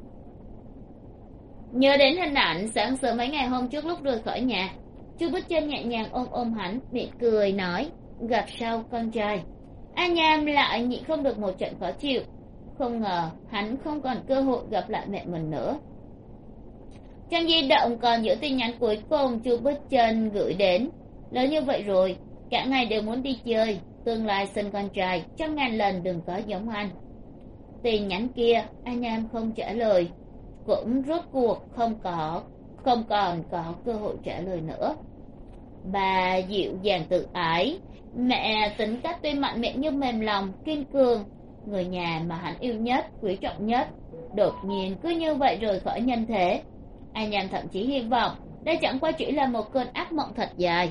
Nhớ đến hình ảnh sáng sớm mấy ngày hôm trước lúc rời khỏi nhà, Chu Bích Chân nhẹ nhàng ôm hắn, mỉm cười nói, gặp sau con trai. An Nham lại nhịn không được một trận khó chịu, không ngờ hắn không còn cơ hội gặp lại mẹ mình nữa. Trong di động còn những tin nhắn cuối cùng Chu Bích Chân gửi đến, lớn như vậy rồi, cả ngày đều muốn đi chơi, tương lai sinh con trai, 100.000 lần đừng có giống anh. Tin nhắn kia An Nham không trả lời, cũng rốt cuộc không còn có cơ hội trả lời nữa. Bà dịu dàng tự ái, mẹ tính cách tuy mạnh miệng nhưng mềm lòng, kiên cường, người nhà mà hắn yêu nhất, quý trọng nhất, đột nhiên cứ như vậy rời khỏi nhân thế. Anh Nham thậm chí hy vọng đây chẳng qua chỉ là một cơn ác mộng thật dài.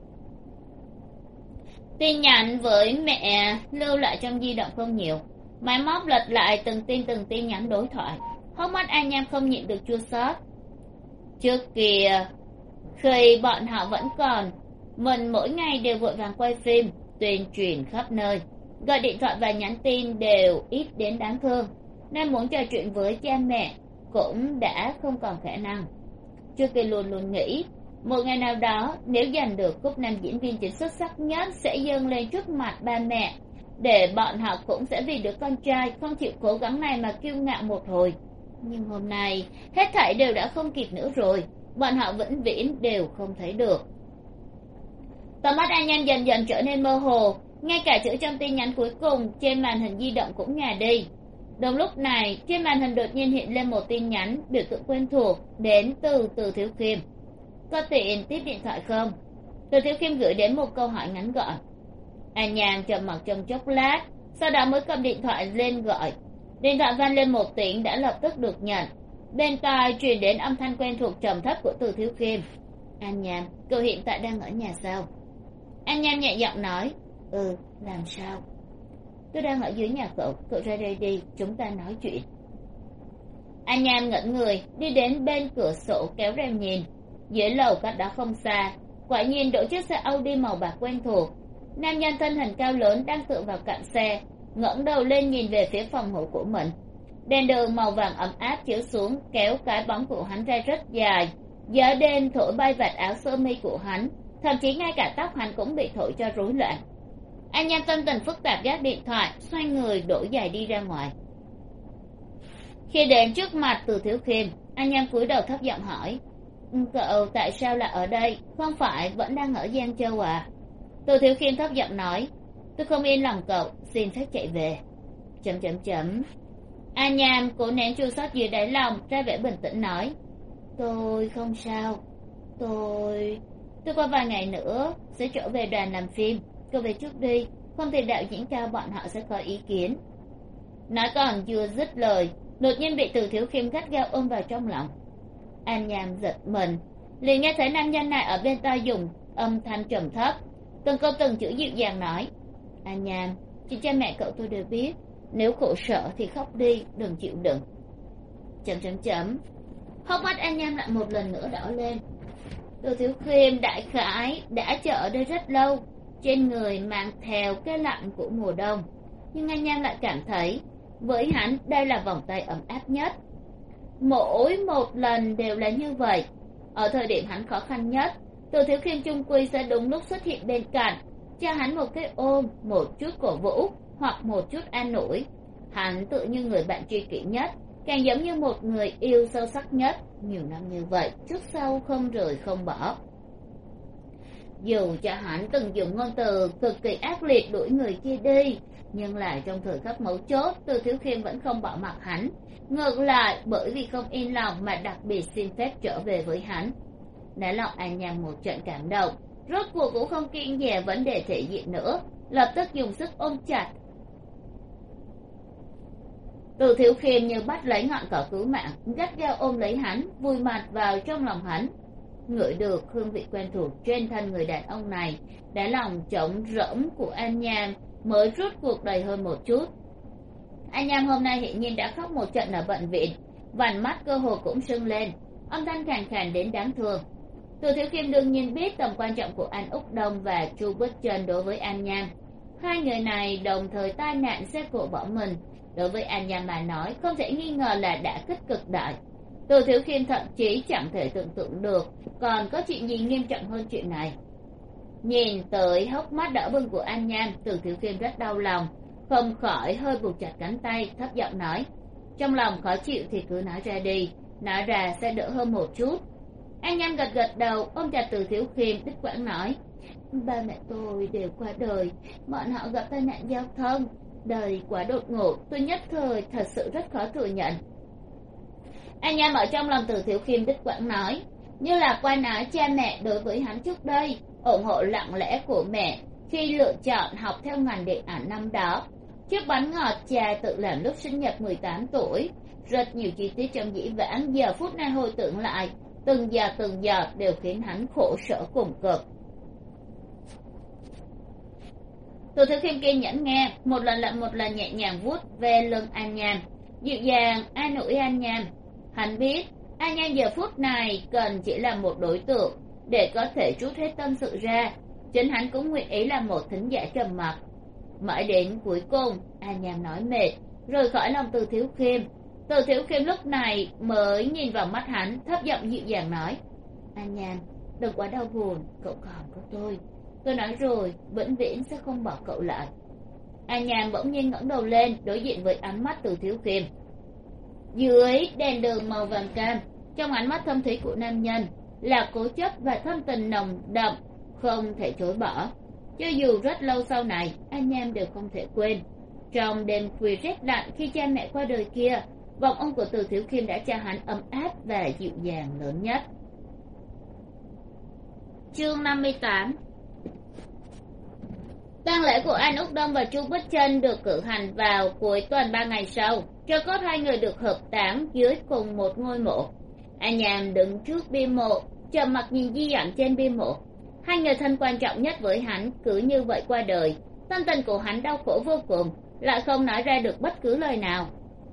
Tin nhắn với mẹ lưu lại trong di động không nhiều, máy móc lật lại từng tin nhắn đối thoại. Hốc mắt An Nham không nhịn được chua xót. Trước kia khi bọn họ vẫn còn, mình mỗi ngày đều vội vàng quay phim, tuyên truyền khắp nơi, gọi điện thoại và nhắn tin đều ít đến đáng thương, nên muốn trò chuyện với cha mẹ cũng đã không còn khả năng. Trước kia luôn luôn nghĩ một ngày nào đó nếu giành được cúp nam diễn viên chính xuất sắc nhất sẽ dâng lên trước mặt ba mẹ, để bọn họ cũng sẽ vì đứa con trai không chịu cố gắng này mà kiêu ngạo một hồi. Nhưng hôm nay hết thảy đều đã không kịp nữa rồi, bọn họ vĩnh viễn đều không thấy được. Tầm mắt An Nham dần dần trở nên mơ hồ, ngay cả chữ trong tin nhắn cuối cùng trên màn hình di động cũng nhòa đi. Đúng lúc này trên màn hình đột nhiên hiện lên một tin nhắn biểu tượng quen thuộc đến từ Từ Thiếu Khiêm. Có tiện tiếp điện thoại không? Từ Thiếu Khiêm gửi đến một câu hỏi ngắn gọn. An Nham trầm mặc trong chốc lát, sau đó mới cầm điện thoại lên gọi. Điện thoại vang lên một tiếng đã lập tức được nhận. Bên tai truyền đến âm thanh quen thuộc trầm thấp của Từ Thiếu Khiêm. An Nham, cậu hiện tại đang ở nhà sao? An Nham nhẹ giọng nói, làm sao? Tôi đang ở dưới nhà cậu ra đây đi, chúng ta nói chuyện. An Nham ngẩn người, đi đến bên cửa sổ kéo rèm nhìn. Dưới lầu cách đó không xa, quả nhiên đỗ chiếc xe Audi màu bạc quen thuộc. Nam nhân thân hình cao lớn đang tựa vào cạnh xe, ngẩng đầu lên nhìn về phía phòng ngủ của mình. Đèn đường màu vàng ấm áp chiếu xuống, kéo cái bóng của hắn ra rất dài. Gió đêm thổi bay vạt áo sơ mi của hắn, thậm chí ngay cả tóc hắn cũng bị thổi cho rối loạn. An Nham tâm tình phức tạp gác điện thoại, xoay người đổ giày đi ra ngoài. Khi đến trước mặt Từ Thiếu Khiêm, An Nham cúi đầu thấp giọng hỏi: "Cậu tại sao lại ở đây, không phải vẫn đang ở Giang Châu à?" Từ Thiếu Khiêm thấp giọng nói: "Tôi không yên lòng cậu, xin phép chạy về." Chấm. An Nham cố nén chua xót dưới đáy lòng, ra vẻ bình tĩnh nói: "Tôi không sao, tôi qua vài ngày nữa sẽ trở về đoàn làm phim. Cậu về trước đi, không thì đạo diễn cao bọn họ sẽ có ý kiến." Nói còn chưa dứt lời, đột nhiên bị Từ Thiếu Khiêm gắt gao ôm vào trong lòng. An Nham giật mình, liền nghe thấy nam nhân này ở bên tai dùng âm thanh trầm thấp, từng câu từng chữ dịu dàng nói: "An Nham, chị cha mẹ cậu tôi đều biết, nếu khổ sở thì khóc đi, đừng chịu đựng." Hốc mắt An Nham lại một lần nữa đỏ lên. Từ Thiếu Khiêm đại khái đã chờ ở đây rất lâu, trên người mang theo cái lạnh của mùa đông, nhưng An Nham lại cảm thấy với hắn đây là vòng tay ấm áp nhất. Mỗi một lần đều là như vậy. Ở thời điểm hắn khó khăn nhất, Từ Thiếu Khiêm chung quy sẽ đúng lúc xuất hiện bên cạnh, cho hắn một cái ôm, một chút cổ vũ hoặc một chút an ủi. Hắn tự như người bạn tri kỷ nhất, càng giống như một người yêu sâu sắc nhất. Nhiều năm như vậy, trước sau không rời không bỏ. Dù cho hắn từng dùng ngôn từ cực kỳ ác liệt đuổi người kia đi, nhưng lại trong thời khắc mấu chốt, Từ Thiếu Khiêm vẫn không bỏ mặc hắn. Ngược lại, bởi vì không yên lòng mà đặc biệt xin phép trở về với hắn. Đáy lòng An Nham một trận cảm động, rốt cuộc cũng không kiêng dè vấn đề thể diện nữa, lập tức dùng sức ôm chặt. Từ Thiếu Khiêm như bắt lấy ngọn cỏ cứu mạng, gắt gao ôm lấy hắn, vùi mặt vào trong lòng hắn. Ngửi được hương vị quen thuộc trên thân người đàn ông này, đáy lòng trống rỗng của An Nham mới rút cuộc đầy hơn một chút. An Nham hôm nay hiển nhiên đã khóc một trận ở bệnh viện, vành mắt cơ hồ cũng sưng lên, âm thanh khàn khàn đến đáng thương. Từ Thiếu Khiêm đương nhiên biết tầm quan trọng của An Úc Đông và Chu Bích Trân đối với An Nham. Hai người này đồng thời tai nạn xe cộ bỏ mình, đối với An Nham mà nói không thể nghi ngờ là đã kích cực đại. Từ Thiếu Khiêm thậm chí chẳng thể tưởng tượng được còn có chuyện gì nghiêm trọng hơn chuyện này. Nhìn tới hốc mắt đỏ bừng của An Nham, Từ Thiếu Khiêm rất đau lòng, không khỏi hơi buộc chặt cánh tay, thấp giọng nói: "Trong lòng khó chịu thì cứ nói ra đi, nói ra sẽ đỡ hơn một chút." An Nham gật đầu, ôm chặt Từ Thiếu Khiêm, đứt quãng nói: "Ba mẹ tôi đều qua đời, bọn họ gặp tai nạn giao thông, đời quá đột ngột, tôi nhất thời thật sự rất khó thừa nhận." An Nham ở trong lòng Từ Thiếu Khiêm đứt quãng nói, như là qua nói cha mẹ đối với hắn trước đây, ủng hộ lặng lẽ của mẹ khi lựa chọn học theo ngành điện ảnh năm đó. Chiếc bánh ngọt cha tự làm lúc sinh nhật 18 tuổi, rất nhiều chi tiết trong dĩ vãng giờ phút này hồi tưởng lại, từng giọt đều khiến hắn khổ sở cùng cực. Từ Thiếu Khiêm kiên nhẫn nghe, một lần lại một lần nhẹ nhàng vuốt ve lưng An Nham, dịu dàng an ủi An Nham. Hắn biết An Nham giờ phút này cần chỉ là một đối tượng để có thể trút hết tâm sự ra, chính hắn cũng nguyện ý là một thính giả trầm mặc. Mãi đến cuối cùng An Nham nói mệt, rời khỏi lòng Từ Thiếu Khiêm. Từ Thiếu Khiêm lúc này mới nhìn vào mắt hắn, thấp giọng dịu dàng nói: "An Nham, đừng quá đau buồn, cậu còn có tôi. Tôi nói rồi, vĩnh viễn sẽ không bỏ cậu lại." An Nham bỗng nhiên ngẩng đầu lên, đối diện với ánh mắt Từ Thiếu Khiêm. Dưới đèn đường màu vàng cam, trong ánh mắt thâm thúy của nam nhân là cố chấp và thâm tình nồng đậm, không thể chối bỏ. Cho dù rất lâu sau này, An Nham đều không thể quên. Trong đêm khuya rét lạnh khi cha mẹ qua đời kia, vòng ôm của Từ Thiếu Khiêm đã cho hắn ấm áp và dịu dàng lớn nhất. Chương 58. Tang lễ của An Úc Đông và Chu Bích Trân được cử hành vào cuối tuần 3 ngày sau. Cho cốt hai người được hợp táng dưới cùng một ngôi mộ. An Nham đứng trước bia mộ, trầm mặc nhìn di ảnh trên bia mộ. Hai người thân quan trọng nhất với hắn cứ như vậy qua đời. Tâm tình của hắn đau khổ vô cùng, lại không nói ra được bất cứ lời nào.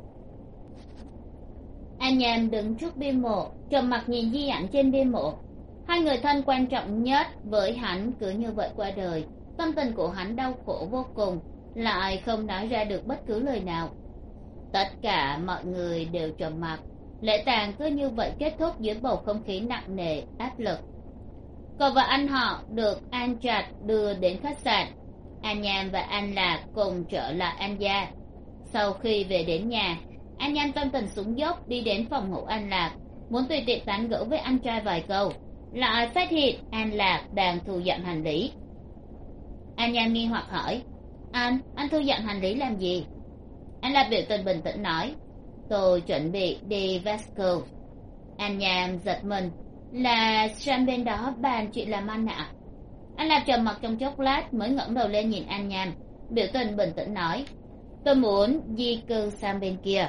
An Nham đứng trước bia mộ, trầm mặc nhìn di ảnh trên bia mộ. Hai người thân quan trọng nhất với hắn cứ như vậy qua đời. Tâm tình của hắn đau khổ vô cùng, lại không nói ra được bất cứ lời nào. Tất cả mọi người đều trầm mặc. Lễ tang cứ như vậy kết thúc dưới bầu không khí nặng nề, áp lực. Cậu và anh họ được An Trạch đưa đến khách sạn. An Nham và An Lạc cùng trở lại An gia. Sau khi về đến nhà, An Nham tâm tình xuống dốc đi đến phòng ngủ An Lạc, muốn tùy tiện tán gẫu với anh trai vài câu, lại phát hiện An Lạc đang thu dọn hành lý. An Nham nghi hoặc hỏi, anh thu dọn hành lý làm gì? An Lạc biểu tình bình tĩnh nói, tôi chuẩn bị đi Vasco. An Nham giật mình, là Sam bên đó bàn chuyện làm ăn ạ? An Lạc trầm mặc trong chốc lát mới ngẩng đầu lên nhìn An Nham, biểu tình bình tĩnh nói, tôi muốn di cư sang bên kia.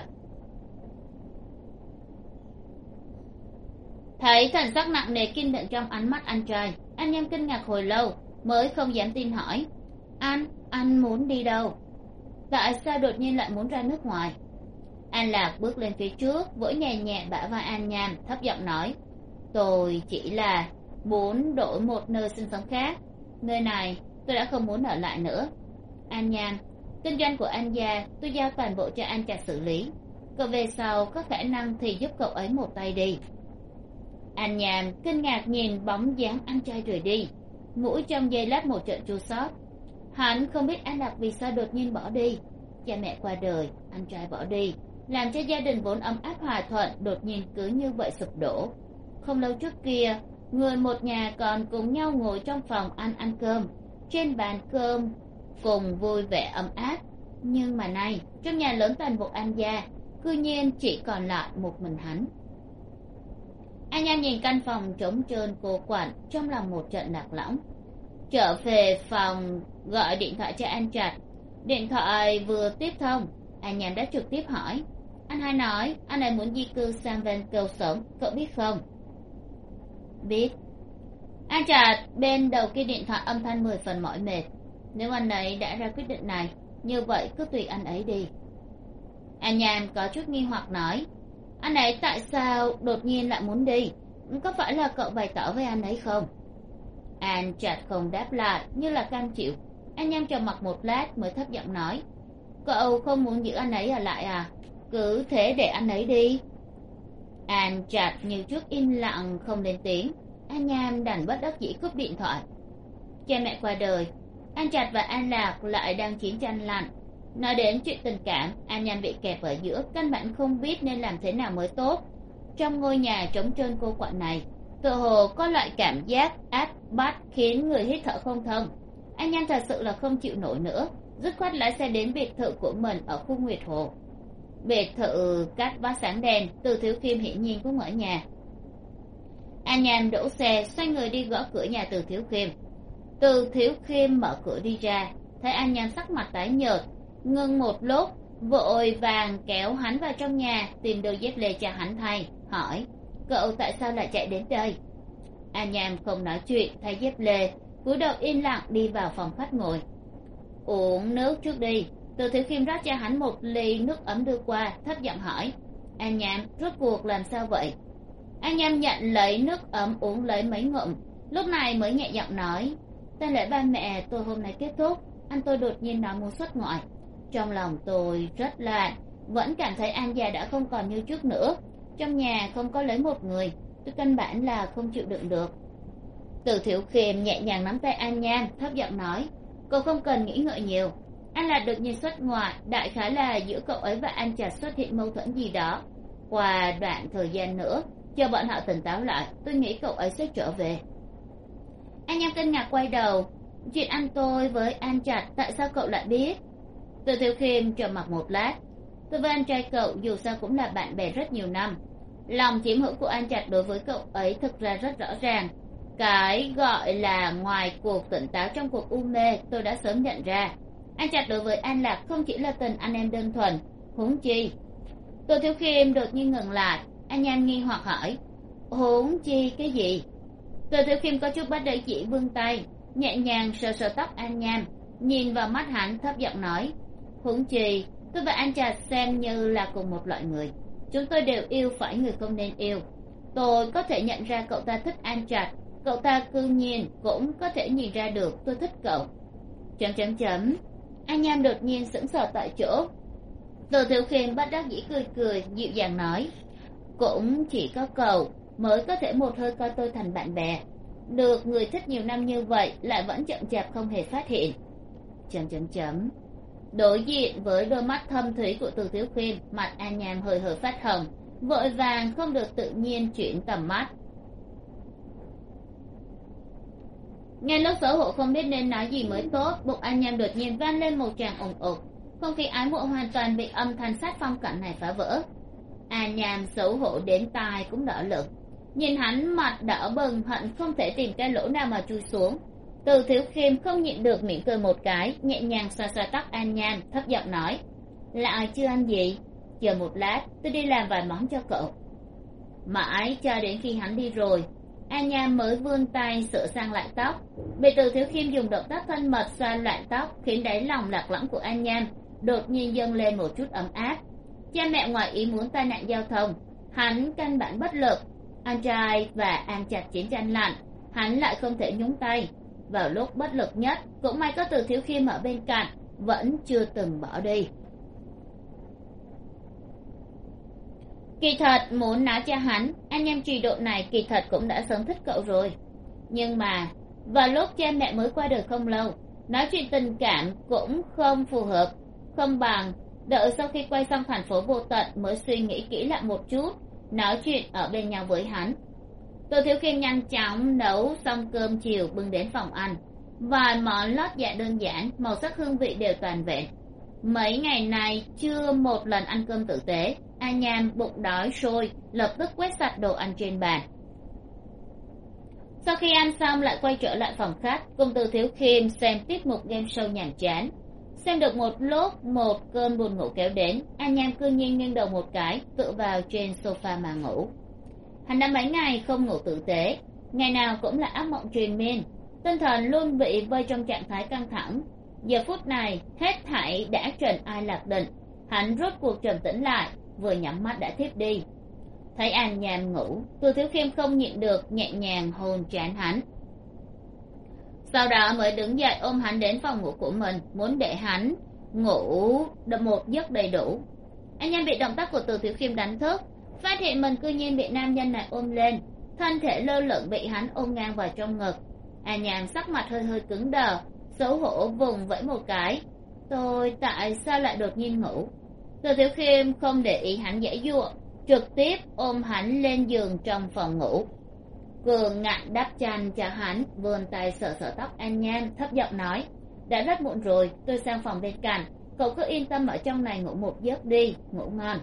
Thấy thần sắc nặng nề kiên định trong ánh mắt anh trai, An Nham kinh ngạc hồi lâu mới không dám tin hỏi, anh muốn đi đâu? Tại sao đột nhiên lại muốn ra nước ngoài? An Lạc bước lên phía trước, vỗ nhẹ nhẹ bả vai An Nham, thấp giọng nói, tôi chỉ là muốn đổi một nơi sinh sống khác, nơi này tôi đã không muốn ở lại nữa. An Nham, kinh doanh của An gia tôi giao toàn bộ cho An Trạch xử lý, cậu về sau có khả năng thì giúp cậu ấy một tay đi. An Nham kinh ngạc nhìn bóng dáng anh trai rời đi, mũi trong giây lát một trận chua xót. Hắn không biết An Lạc vì sao đột nhiên bỏ đi. Cha mẹ qua đời, anh trai bỏ đi, làm cho gia đình vốn ấm áp hòa thuận đột nhiên cứ như vậy sụp đổ. Không lâu trước kia, người một nhà còn cùng nhau ngồi trong phòng ăn cơm, trên bàn cơm cùng vui vẻ ấm áp. Nhưng mà nay, trong nhà lớn toàn bộ An gia, cư nhiên chỉ còn lại một mình hắn. An Nham nhìn căn phòng trống trơn cô quản, trong lòng một trận lạc lõng. Trở về phòng gọi điện thoại cho An Trạch. Điện thoại vừa tiếp thông, An Nham đã trực tiếp hỏi, anh hai nói anh ấy muốn di cư sang Vancouver sống, cậu biết không? Biết. An Trạch bên đầu kia điện thoại âm thanh 10 phần mỏi mệt. Nếu anh ấy đã ra quyết định này, như vậy cứ tùy anh ấy đi. An Nham có chút nghi hoặc nói, anh ấy tại sao đột nhiên lại muốn đi? Có phải là cậu bày tỏ với anh ấy không? An Trạch không đáp lại, như là cam chịu. An Nham trầm mặc một lát mới thấp giọng nói, cậu không muốn giữ anh ấy ở lại à? Cứ thế để anh ấy đi. An Trạch như trước im lặng không lên tiếng. An Nham đành bất đắc dĩ cúp điện thoại. Cha mẹ qua đời, An Trạch và An Lạc lại đang chiến tranh lạnh. Nói đến chuyện tình cảm, An Nham bị kẹp ở giữa, căn bản không biết nên làm thế nào mới tốt. Trong ngôi nhà trống trơn cô quạnh này, tựa hồ có loại cảm giác áp bách khiến người hít thở không thông. An Nham thật sự là không chịu nổi nữa, dứt khoát lái xe đến biệt thự của mình ở khu Nguyệt Hồ. Biệt thự cát vắt sáng đèn, Từ Thiếu Khiêm hiển nhiên cũng ở nhà. An Nham đỗ xe, xoay người đi gõ cửa nhà Từ Thiếu Khiêm. Từ Thiếu Khiêm mở cửa đi ra, thấy An Nham sắc mặt tái nhợt, ngưng một lúc, vội vàng kéo hắn vào trong nhà, tìm đôi dép lê cho hắn thay, hỏi, cậu tại sao lại chạy đến đây? An Nham không nói chuyện, thay dép lê, cúi đầu im lặng đi vào phòng khách ngồi. Uống nước trước đi. Từ Thiếu Khiêm rót cho hắn một ly nước ấm đưa qua, thấp giọng hỏi, An Nham rốt cuộc làm sao vậy? An Nham nhận lấy nước ấm uống lấy mấy ngụm, lúc này mới nhẹ giọng nói, tang lễ ba mẹ tôi hôm nay kết thúc, anh tôi đột nhiên nói muốn xuất ngoại. Trong lòng tôi rất lạ, vẫn cảm thấy An gia đã không còn như trước nữa. Trong nhà không có lấy một người, tôi căn bản là không chịu đựng được. Từ Thiếu Khiêm nhẹ nhàng nắm tay An Nham, thấp giọng nói, cậu không cần nghĩ ngợi nhiều. Anh là đột nhiên xuất ngoại, đại khái là giữa cậu ấy và An Trạch xuất hiện mâu thuẫn gì đó. Qua đoạn thời gian nữa, chờ bọn họ tỉnh táo lại, tôi nghĩ cậu ấy sẽ trở về. An Nham kinh ngạc quay đầu, chuyện anh tôi với An Trạch tại sao cậu lại biết? Từ Thiếu Khiêm trầm mặc một lát, tôi với anh trai cậu dù sao cũng là bạn bè rất nhiều năm. Lòng chiếm hữu của An Trạch đối với cậu ấy thực ra rất rõ ràng. Cái gọi là ngoài cuộc tỉnh táo trong cuộc u mê tôi đã sớm nhận ra. An Trạch đối với An Lạc không chỉ là tình anh em đơn thuần, huống chi. Từ Thiếu Khiêm đột nhiên ngừng lại, An Nham nghi hoặc hỏi, huống chi cái gì? Từ Thiếu Khiêm có chút bất đắc dĩ vươn tay, nhẹ nhàng sờ sờ tóc An Nham, nhìn vào mắt hắn thấp giọng nói, huống chi tôi và An Trạch xem như là cùng một loại người, chúng tôi đều yêu phải người không nên yêu. Tôi có thể nhận ra cậu ta thích An Trạch, cậu ta cư nhiên cũng có thể nhìn ra được tôi thích cậu. An Nham đột nhiên sững sờ tại chỗ. Từ Thiếu Khiêm bất đắc dĩ cười cười, dịu dàng nói, cũng chỉ có cậu mới có thể một hơi coi tôi thành bạn bè. được người thích nhiều năm như vậy lại vẫn chậm chạp không hề phát hiện. Đối diện với đôi mắt thâm thúy của Từ Thiếu Khiêm, mặt An Nham hơi hơi phát hồng, vội vàng không được tự nhiên chuyển tầm mắt. Ngay lúc xấu hổ không biết nên nói gì mới tốt, bụng An Nham đột nhiên vang lên một tràng ủng ục, không khí ái muội hoàn toàn bị âm thanh sát phong cảnh này phá vỡ. An Nham xấu hổ đến tai cũng đỏ lực, nhìn hắn mặt đỏ bừng hận không thể tìm cái lỗ nào mà chui xuống. Từ Thiếu Khiêm không nhịn được mỉm cười một cái, nhẹ nhàng xoa xoa tóc An Nham, thấp giọng nói: lại chưa ăn gì? Chờ một lát, tôi đi làm vài món cho cậu. Mãi cho đến khi hắn đi rồi, An Nham mới vươn tay sửa sang lại tóc. Bị Từ Thiếu Khiêm dùng động tác thân mật xoa loạn tóc khiến đáy lòng lạc lõng của An Nham đột nhiên dâng lên một chút ấm áp. Cha mẹ ngoài ý muốn tai nạn giao thông, hắn căn bản bất lực. Anh trai và An chặt chiến tranh lạnh, hắn lại không thể nhúng tay. Vào lúc bất lực nhất, cũng may có Từ Thiếu Khiêm ở bên cạnh, vẫn chưa từng bỏ đi. Kỳ thật muốn nói cho hắn, An Nham trình độ này kỳ thật cũng đã sớm thích cậu rồi. Nhưng mà vào lúc cha mẹ mới qua đời không lâu, nói chuyện tình cảm cũng không phù hợp, không bằng đợi sau khi quay xong Thành Phố Vô Tận mới suy nghĩ kỹ lại một chút, nói chuyện ở bên nhau với hắn. Từ Thiếu Khiêm nhanh chóng nấu xong cơm chiều bưng đến phòng ăn. Vài món lót dạ đơn giản, màu sắc hương vị đều toàn vẹn. Mấy ngày này chưa một lần ăn cơm tử tế, An Nham bụng đói sôi, lập tức quét sạch đồ ăn trên bàn. Sau khi ăn xong lại quay trở lại phòng khách, cùng Từ Thiếu Khiêm xem tiết mục game show nhàm chán. Xem được một lúc, một cơn buồn ngủ kéo đến, An Nham cư nhiên nghiêng đầu một cái, tựa vào trên sofa mà ngủ. Hắn đã mấy ngày không ngủ tử tế, ngày nào cũng là ác mộng triền miên, tinh thần luôn bị vây trong trạng thái căng thẳng. Giờ phút này hết thảy đã trần ai lạc định, hắn rốt cuộc trầm tĩnh lại, vừa nhắm mắt đã thiếp đi. Thấy An Nham ngủ, Từ Thiếu Khiêm không nhịn được nhẹ nhàng hôn trán hắn, sau đó mới đứng dậy ôm hắn đến phòng ngủ của mình, muốn để hắn ngủ một giấc đầy đủ. An Nham bị động tác của Từ Thiếu Khiêm đánh thức, phát hiện mình cư nhiên bị nam nhân này ôm lên, thân thể lơ lửng bị hắn ôm ngang vào trong ngực. An Nham sắc mặt hơi hơi cứng đờ, xấu hổ vùng vẫy một cái: tôi tại sao lại đột nhiên ngủ? Từ Thiếu Khiêm không để ý hắn giãy giụa, trực tiếp ôm hắn lên giường trong phòng ngủ. Cường ngạn đắp chăn cho hắn, vươn tay sờ sờ tóc An Nham, thấp giọng nói: đã rất muộn rồi, tôi sang phòng bên cạnh, cậu cứ yên tâm ở trong này ngủ một giấc đi, ngủ ngon.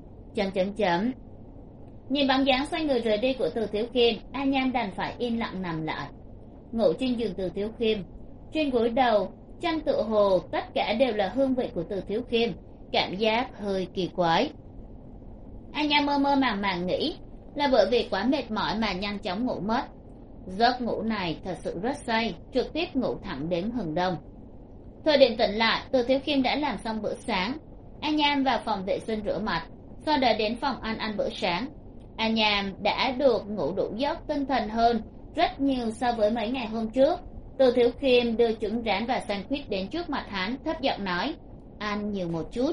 Nhìn bóng dáng xoay người rời đi của Từ Thiếu Khiêm, An Nham đành phải yên lặng nằm lại. Ngủ trên giường Từ Thiếu Khiêm, trên gối đầu chăn tựa hồ tất cả đều là hương vị của Từ Thiếu Khiêm, cảm giác hơi kỳ quái. An Nham mơ mơ màng màng nghĩ là bởi vì quá mệt mỏi mà nhanh chóng ngủ mất. Giấc ngủ này thật sự rất say, trực tiếp ngủ thẳng đến hừng đông. Thời điểm tỉnh lại, Từ Thiếu Khiêm đã làm xong bữa sáng. An Nham vào phòng vệ sinh rửa mặt, sau đó đến phòng ăn bữa sáng. An Nham đã được ngủ đủ giấc, tinh thần hơn rất nhiều so với mấy ngày hôm trước. Từ Thiếu Khiêm đưa trứng rán và sandwich đến trước mặt hắn, thấp giọng nói: ăn nhiều một chút.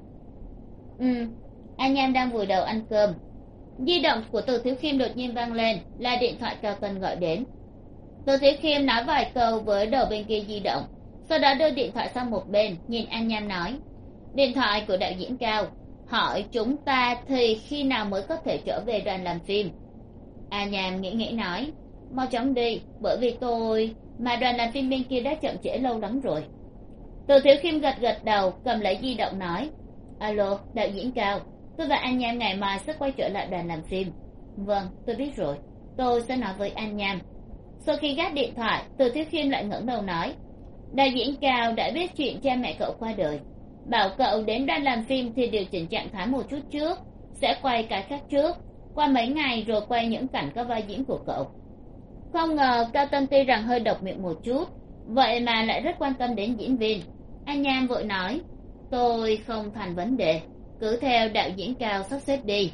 An Nham đang vùi đầu ăn cơm. Di động của Từ Thiếu Khiêm đột nhiên vang lên, là điện thoại Cao Tân gọi đến. Từ Thiếu Khiêm nói vài câu với đầu bên kia di động, sau đó đưa điện thoại sang một bên, nhìn An Nham nói: điện thoại của đạo diễn Cao, hỏi chúng ta thì khi nào mới có thể trở về đoàn làm phim. An Nham nghĩ nói: mau chóng đi, bởi vì tôi mà đoàn làm phim bên kia đã chậm trễ lâu lắm rồi. Từ Thiếu Khiêm gật gật đầu, cầm lấy di động nói: alo, đạo diễn Cao, tôi và An Nham ngày mai sẽ quay trở lại đoàn làm phim. Vâng, tôi biết rồi, tôi sẽ nói với An Nham. Sau khi gác điện thoại, Từ Thiếu Khiêm lại ngẩng đầu nói: đạo diễn Cao đã biết chuyện cha mẹ cậu qua đời, bảo cậu đến đoàn làm phim thì điều chỉnh trạng thái một chút trước, sẽ quay cái khác trước, qua mấy ngày rồi quay những cảnh có vai diễn của cậu. Không ngờ Cao Tân tuy rằng hơi độc miệng một chút, vậy mà lại rất quan tâm đến diễn viên. An Nham vội nói: tôi không thành vấn đề, cứ theo đạo diễn Cao sắp xếp đi.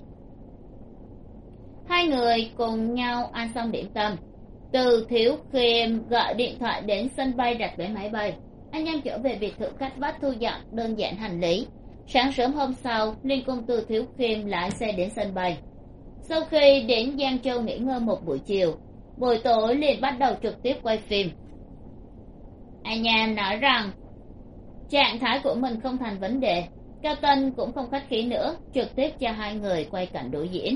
Hai người cùng nhau ăn xong điểm tâm, Từ Thiếu Khiêm gọi điện thoại đến sân bay đặt vé máy bay. An Nham trở về biệt thự cách vách thu dọn đơn giản hành lý. Sáng sớm hôm sau, liên cùng Từ Thiếu Khiêm lái xe đến sân bay. Sau khi đến Giang Châu nghỉ ngơi một buổi chiều, buổi tối liền bắt đầu trực tiếp quay phim. Anh Nham nói rằng trạng thái của mình không thành vấn đề. Cao Tân cũng không khách khí nữa, trực tiếp cho hai người quay cảnh đối diễn.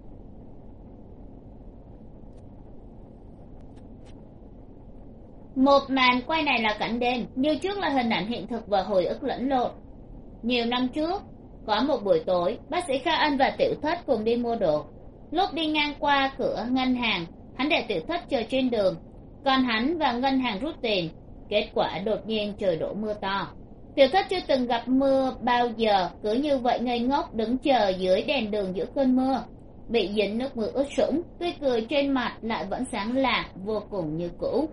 Một màn quay này là cảnh đêm, như trước là hình ảnh hiện thực và hồi ức lẫn lộn. Nhiều năm trước, có một buổi tối, bác sĩ Kha Ân và Tiểu Thất cùng đi mua đồ. Lúc đi ngang qua cửa ngân hàng, hắn để Tiểu Thất chờ trên đường, còn hắn vào ngân hàng rút tiền. Kết quả đột nhiên trời đổ mưa to. Tiểu Thất chưa từng gặp mưa bao giờ, cứ như vậy ngây ngốc đứng chờ dưới đèn đường giữa cơn mưa, bị dính nước mưa ướt sũng, tươi cười trên mặt lại vẫn sáng lạng vô cùng như cũ.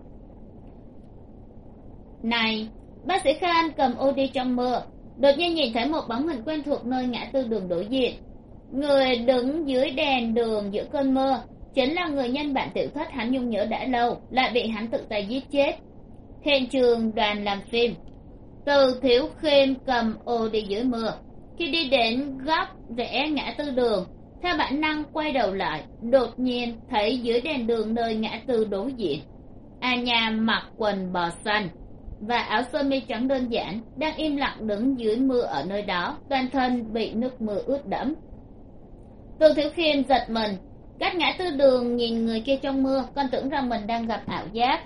Này, bác sĩ Khan cầm ô đi trong mưa, đột nhiên nhìn thấy một bóng hình quen thuộc nơi ngã tư đường đối diện. Người đứng dưới đèn đường giữa cơn mưa chính là người nhân bạn Tiểu Thất hắn nhung nhớ đã lâu, lại bị hắn tự tay giết chết. Hiện trường đoàn làm phim. Từ Thiếu Khiêm cầm ô đi dưới mưa, khi đi đến góc rẽ ngã tư đường, theo bản năng quay đầu lại, đột nhiên thấy dưới đèn đường nơi ngã tư đối diện, An Nham mặc quần bò xanh và áo sơ mi trắng đơn giản, đang im lặng đứng dưới mưa ở nơi đó, toàn thân bị nước mưa ướt đẫm. Từ Thiếu Khiêm giật mình, cách ngã tư đường nhìn người kia trong mưa, còn tưởng rằng mình đang gặp ảo giác.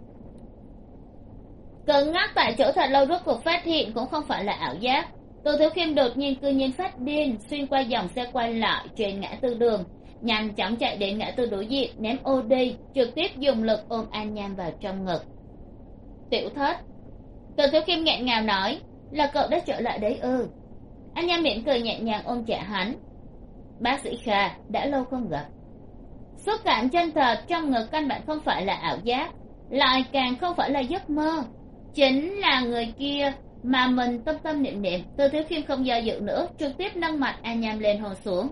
Cứng ngắc tại chỗ thật lâu, rốt cuộc phát hiện cũng không phải là ảo giác. Từ Thiếu Khiêm đột nhiên cư nhiên phát điên, xuyên qua dòng xe quay lại trên ngã tư đường, nhanh chóng chạy đến ngã tư đối diện, ném ô đi, trực tiếp dùng lực ôm An Nham vào trong ngực. Tiểu Thất. Từ Thiếu Khiêm nghẹn ngào nói, là cậu đã trở lại đấy ư? An Nham mỉm cười nhẹ nhàng ôm chặt hắn. Bác sĩ Kha, đã lâu không gặp. Xúc cảm chân thật trong ngực căn bản không phải là ảo giác, lại càng không phải là giấc mơ, chính là người kia mà mình tâm tâm niệm niệm. Từ Thiếu Khiêm không do dự nữa, trực tiếp nâng mặt An Nham lên hôn xuống.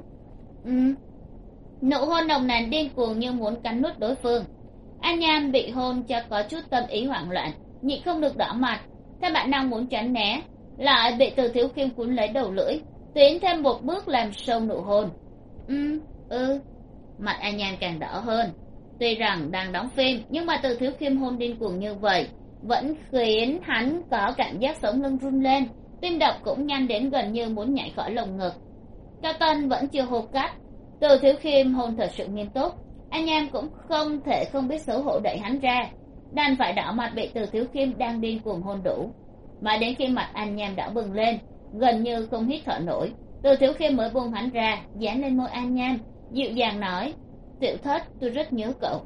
Nụ hôn nồng nàn điên cuồng như muốn cắn nuốt đối phương. An Nham bị hôn cho có chút tâm ý hoảng loạn, nhịn không được đỏ mặt, theo bản năng muốn tránh né, lại bị Từ Thiếu Khiêm cuốn lấy đầu lưỡi, tiến thêm một bước làm sâu nụ hôn. Mặt An Nham càng đỏ hơn. Tuy rằng đang đóng phim, nhưng mà Từ Thiếu Khiêm hôn điên cuồng như vậy vẫn khiến hắn có cảm giác sống lưng run lên, tim đập cũng nhanh đến gần như muốn nhảy khỏi lồng ngực. Cao Tân vẫn chưa hô cắt. Từ Thiếu Khiêm hôn thật sự nghiêm túc, An Nham cũng không thể không biết xấu hổ đẩy hắn ra, đành phải đỏ mặt bị Từ Thiếu Khiêm đang điên cuồng hôn đủ. Mà đến khi mặt An Nham đỏ bừng lên, gần như không hít thở nổi, Từ Thiếu Khiêm mới buông hắn ra, dán lên môi An Nham, dịu dàng nói, Tiểu Thất, tôi rất nhớ cậu.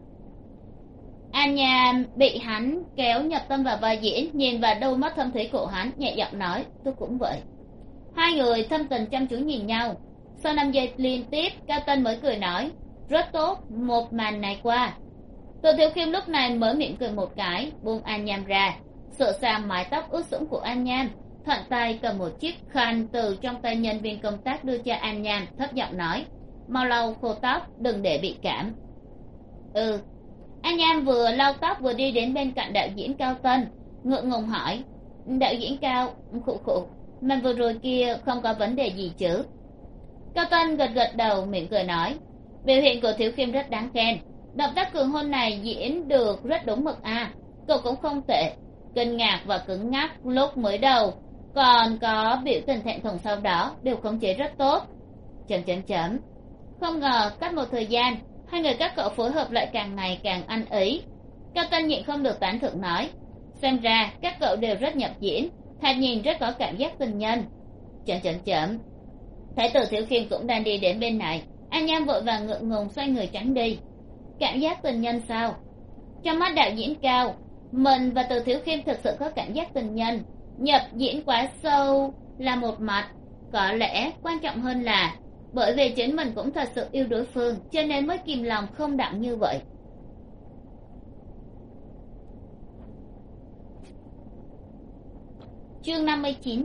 An Nham bị hắn kéo nhập tâm vào vai diễn, nhìn vào đôi mắt thâm thúy của hắn, nhẹ giọng nói, tôi cũng vậy. Hai người thâm tình chăm chú nhìn nhau. Sau 5 giây liên tiếp, Cao Tân mới cười nói, rất tốt, một màn này qua. Từ Thiếu Khiêm lúc này mới mỉm cười một cái, buông An Nham ra, sửa sang mái tóc ướt sũng của An Nham, thuận tay cầm một chiếc khăn từ trong tay nhân viên công tác đưa cho An Nham, thấp giọng nói, mau lau khô tóc, đừng để bị cảm. An Nham vừa lau tóc vừa đi đến bên cạnh đạo diễn Cao Tân, ngượng ngùng hỏi, đạo diễn Cao, khụ, màn vừa rồi kia không có vấn đề gì chứ? Cao Tân gật gật đầu, mỉm cười nói, biểu hiện của Thiếu Khiêm rất đáng khen, động tác cường hôn này diễn được rất đúng mực à, cậu cũng không tệ. Kinh ngạc và cứng ngắc lúc mới đầu, còn có biểu tình thẹn thùng sau đó, đều khống chế rất tốt. Không ngờ cách một thời gian, hai người các cậu phối hợp lại càng ngày càng ăn ý. Cao Tân nhịn không được tán thưởng nói, xem ra các cậu đều rất nhập diễn, thoạt nhìn rất có cảm giác tình nhân. Thấy Từ Thiếu Khiêm cũng đang đi đến bên này, An Nham vội vàng ngượng ngùng xoay người tránh đi. Cảm giác tình nhân sao? Trong mắt đạo diễn Cao, mình và Từ Thiếu Khiêm thực sự có cảm giác tình nhân. Nhập diễn quá sâu là một mặt, có lẽ quan trọng hơn là bởi vì chính mình cũng thật sự yêu đối phương, cho nên mới kìm lòng không đặng như vậy. Chương 59.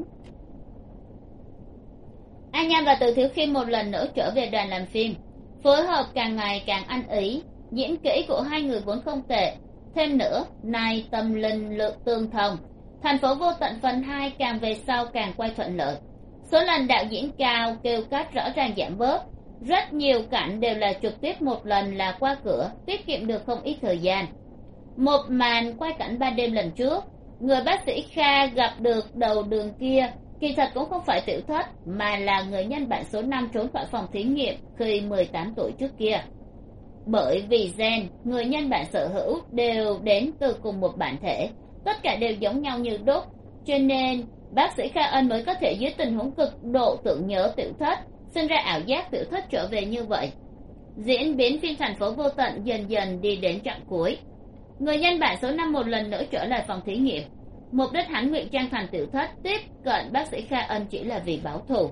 An Nham và Từ Thiếu Khiêm một lần nữa trở về đoàn làm phim, phối hợp càng ngày càng ăn ý, diễn kỹ của hai người vốn không tệ, thêm nữa nay tâm linh lượng tương thông, Thành phố vô tận phần 2 càng về sau càng quay thuận lợi. Số lần đạo diễn Cao kêu cắt rõ ràng giảm bớt, rất nhiều cảnh đều là trực tiếp một lần là qua cửa, tiết kiệm được không ít thời gian. Một màn quay cảnh ban đêm lần trước, người bác sĩ Kha gặp được đầu đường kia kỳ thật cũng không phải Tiểu Thất, mà là người nhân bản số 5 trốn khỏi phòng thí nghiệm khi 18 tuổi trước kia. Bởi vì gen người nhân bản sở hữu đều đến từ cùng một bản thể, tất cả đều giống nhau như đúc, cho nên bác sĩ Kha Ân mới có thể dưới tình huống cực độ tưởng nhớ Tiểu Thất, sinh ra ảo giác Tiểu Thất trở về như vậy. Diễn biến phim Thành phố vô tận dần dần đi đến trạng cuối. Người nhân bản số 5 một lần nữa trở lại phòng thí nghiệm. Mục đích hắn ngụy trang thành Tiểu Thất tiếp cận bác sĩ Kha Ân chỉ là vì báo thù.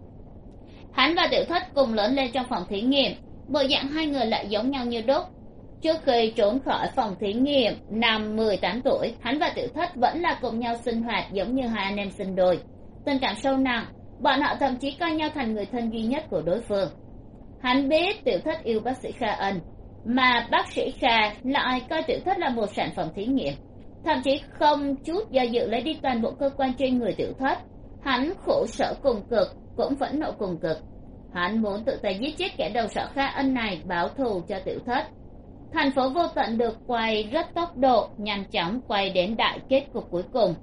Hắn và Tiểu Thất cùng lớn lên trong phòng thí nghiệm, bộ dạng hai người lại giống nhau như đúc. Trước khi trốn khỏi phòng thí nghiệm năm 18 tuổi, hắn và Tiểu Thất vẫn là cùng nhau sinh hoạt giống như hai anh em sinh đôi. Tình cảm sâu nặng, bọn họ thậm chí coi nhau thành người thân duy nhất của đối phương. Hắn biết Tiểu Thất yêu bác sĩ Kha Ân, mà bác sĩ Kha lại coi Tiểu Thất là một sản phẩm thí nghiệm, thậm chí không chút do dự lấy đi toàn bộ cơ quan trên người Tiểu Thất. Hắn khổ sở cùng cực, cũng phẫn nộ cùng cực. Hắn muốn tự tay giết chết kẻ đầu sỏ Kha Ân này, báo thù cho Tiểu Thất. Thành phố vô tận được quay rất tốc độ, nhanh chóng quay đến đại kết cục cuối cùng.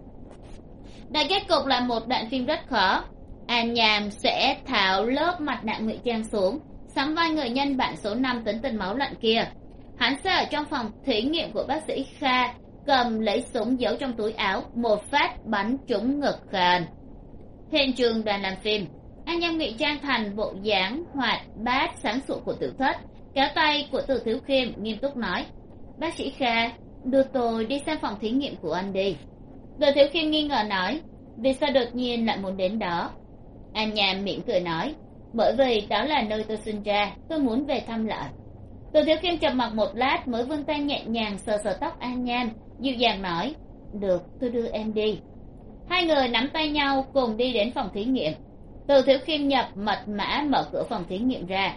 Đại kết cục là một đoạn phim rất khó. An Nham sẽ tháo lớp mặt nạ ngụy trang xuống, sắm vai người nhân bản số 5 tính tình máu lạnh kia. Hắn sẽ ở trong phòng thí nghiệm của bác sĩ Kha, cầm lấy súng giấu trong túi áo, một phát bắn trúng ngực Kha Ân. Hiện trường đoàn làm phim, An Nham ngụy trang thành bộ dáng hoạt bát sáng sủa của Tiểu Thất, kéo tay của Từ Thiếu Khiêm nghiêm túc nói: bác sĩ Kha, đưa tôi đi xem phòng thí nghiệm của anh đi. Từ Thiếu Khiêm nghi ngờ nói: vì sao đột nhiên lại muốn đến đó? An Nham mỉm cười nói: bởi vì đó là nơi tôi sinh ra, tôi muốn về thăm lại. Từ Thiếu Khiêm trầm mặc một lát mới vươn tay nhẹ nhàng sờ sờ tóc An Nham, dịu dàng nói: được, tôi đưa em đi. Hai người nắm tay nhau cùng đi đến phòng thí nghiệm. Từ Thiếu Khiêm nhập mật mã mở cửa phòng thí nghiệm ra.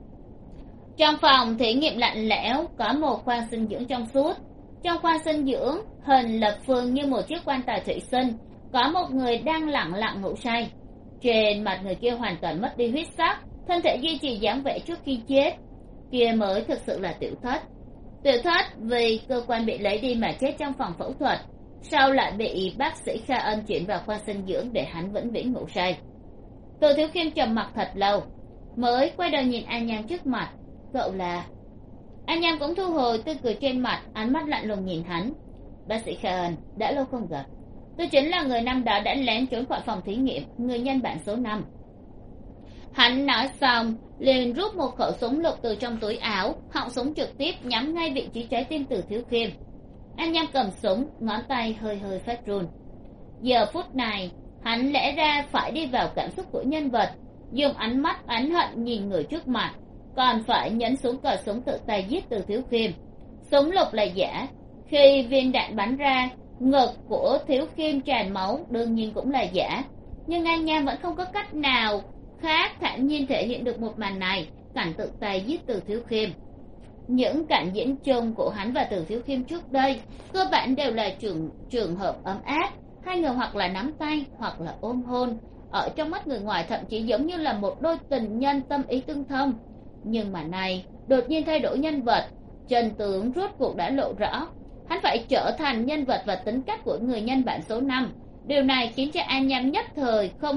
Trong phòng thí nghiệm lạnh lẽo có một khoang sinh dưỡng trong suốt. Trong khoang sinh dưỡng, hình lập phương như một chiếc quan tài thủy sinh, có một người đang lặng lặng ngủ say. Trên mặt người kia hoàn toàn mất đi huyết sắc, thân thể duy trì dáng vẻ trước khi chết. Kia mới thực sự là Tiểu Thất. Tiểu Thất vì cơ quan bị lấy đi mà chết trong phòng phẫu thuật, sau lại bị bác sĩ Kha Ân chuyển vào khoa sinh dưỡng để hắn vĩnh viễn ngủ say. Từ Thiếu Khiêm trầm mặc thật lâu, mới quay đầu nhìn An Nham trước mặt. Cậu là... An Nham cũng thu hồi tươi cười trên mặt, ánh mắt lạnh lùng nhìn hắn. Bác sĩ Kha Ân, đã lâu không gặp. Tôi chính là người năm đó đã lén trốn khỏi phòng thí nghiệm, người nhân bản số 5. Hắn nói xong, liền rút một khẩu súng lục từ trong túi áo, họng súng trực tiếp nhắm ngay vị trí trái tim Từ Thiếu Khiêm. An Nham cầm súng, ngón tay hơi hơi phát run. Giờ phút này, hắn lẽ ra phải đi vào cảm xúc của nhân vật, dùng ánh mắt oán hận nhìn người trước mặt, còn phải nhấn xuống cò súng tự tay giết Từ Thiếu Khiêm. Súng lục là giả, khi viên đạn bắn ra, ngực của Thiếu Khiêm tràn máu đương nhiên cũng là giả. Nhưng An Nham vẫn không có cách nào khác thản nhiên thể hiện được một màn này, cảnh tự tay giết Từ Thiếu Khiêm. Những cảnh diễn chung của hắn và Từ Thiếu Khiêm trước đây cơ bản đều là trường hợp ấm áp, hai người hoặc là nắm tay hoặc là ôm hôn, ở trong mắt người ngoài thậm chí giống như là một đôi tình nhân tâm ý tương thông. Nhưng mà này đột nhiên thay đổi nhân vật, chân tướng rốt cuộc đã lộ rõ. Hắn phải trở thành nhân vật và tính cách của người nhân bản số 5. Điều này khiến cho An Nham nhất thời không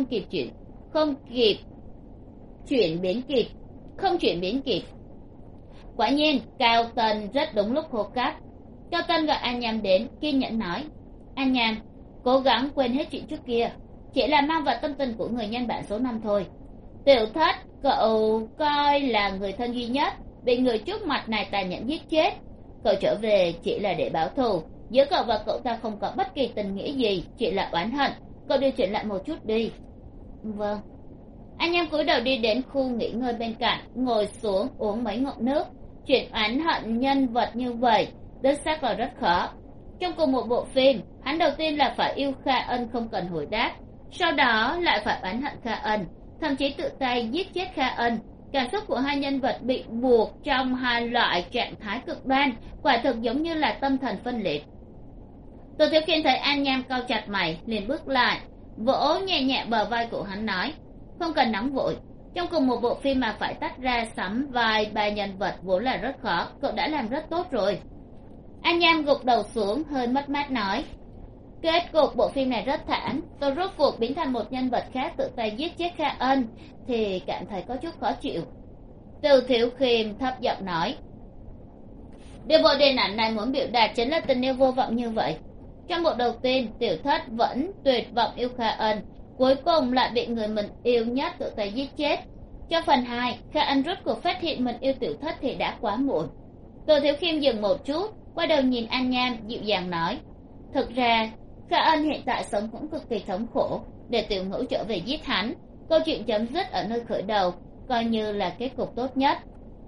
chuyển biến kịp. Quả nhiên Cao Tân rất đúng lúc hô cáp. Cao Tân gọi An Nham đến, kiên nhẫn nói: An Nham, cố gắng quên hết chuyện trước kia, chỉ là mang vào tâm tình của người nhân bản số 5 thôi. Tiểu Thất cậu coi là người thân duy nhất, bị người trước mặt này tàn nhẫn giết chết. Cậu trở về chỉ là để báo thù, giữa cậu và cậu ta không có bất kỳ tình nghĩa gì, chỉ là oán hận. Cậu điều chỉnh lại một chút đi. Vâng. Anh em cúi đầu đi đến khu nghỉ ngơi bên cạnh, ngồi xuống uống mấy ngụm nước. Chuyện oán hận nhân vật như vậy đích xác là rất khó. Trong cùng một bộ phim, hắn đầu tiên là phải yêu Kha Ân không cần hồi đáp, sau đó lại phải oán hận Kha Ân, thậm chí tự tay giết chết Kha Ân. Cảm xúc của hai nhân vật bị buộc trong hai loại trạng thái cực đoan, quả thực giống như là tâm thần phân liệt. Từ Thiếu Khiêm thấy An Nham cau chặt mày, liền bước lại, vỗ nhẹ nhẹ bờ vai của hắn nói: Không cần nóng vội, Trong cùng một bộ phim mà phải tách ra sắm vai ba nhân vật vốn là rất khó, cậu đã làm rất tốt rồi. An Nham gục đầu xuống hơi mất mát nói. Kết cục bộ phim này rất thảm, tôi rốt cuộc biến thành một nhân vật khác tự tay giết chết Kha Ân thì cảm thấy có chút khó chịu. Từ Thiếu Khiêm thấp giọng nói. Điều bộ điện ảnh này muốn biểu đạt chính là tình yêu vô vọng như vậy. Trong bộ đầu tiên, Tiểu Thất vẫn tuyệt vọng yêu Kha Ân, cuối cùng lại bị người mình yêu nhất tự tay giết chết. Trong phần 2, Kha Ân rốt cuộc phát hiện mình yêu Tiểu Thất thì đã quá muộn. Từ Thiếu Khiêm dừng một chút, quay đầu nhìn An Nham dịu dàng nói. Thực ra, Kha Ân hiện tại sống cũng cực kỳ thống khổ, để Tiểu Ngũ trở về giết hắn. Câu chuyện chấm dứt ở nơi khởi đầu, coi như là kết cục tốt nhất.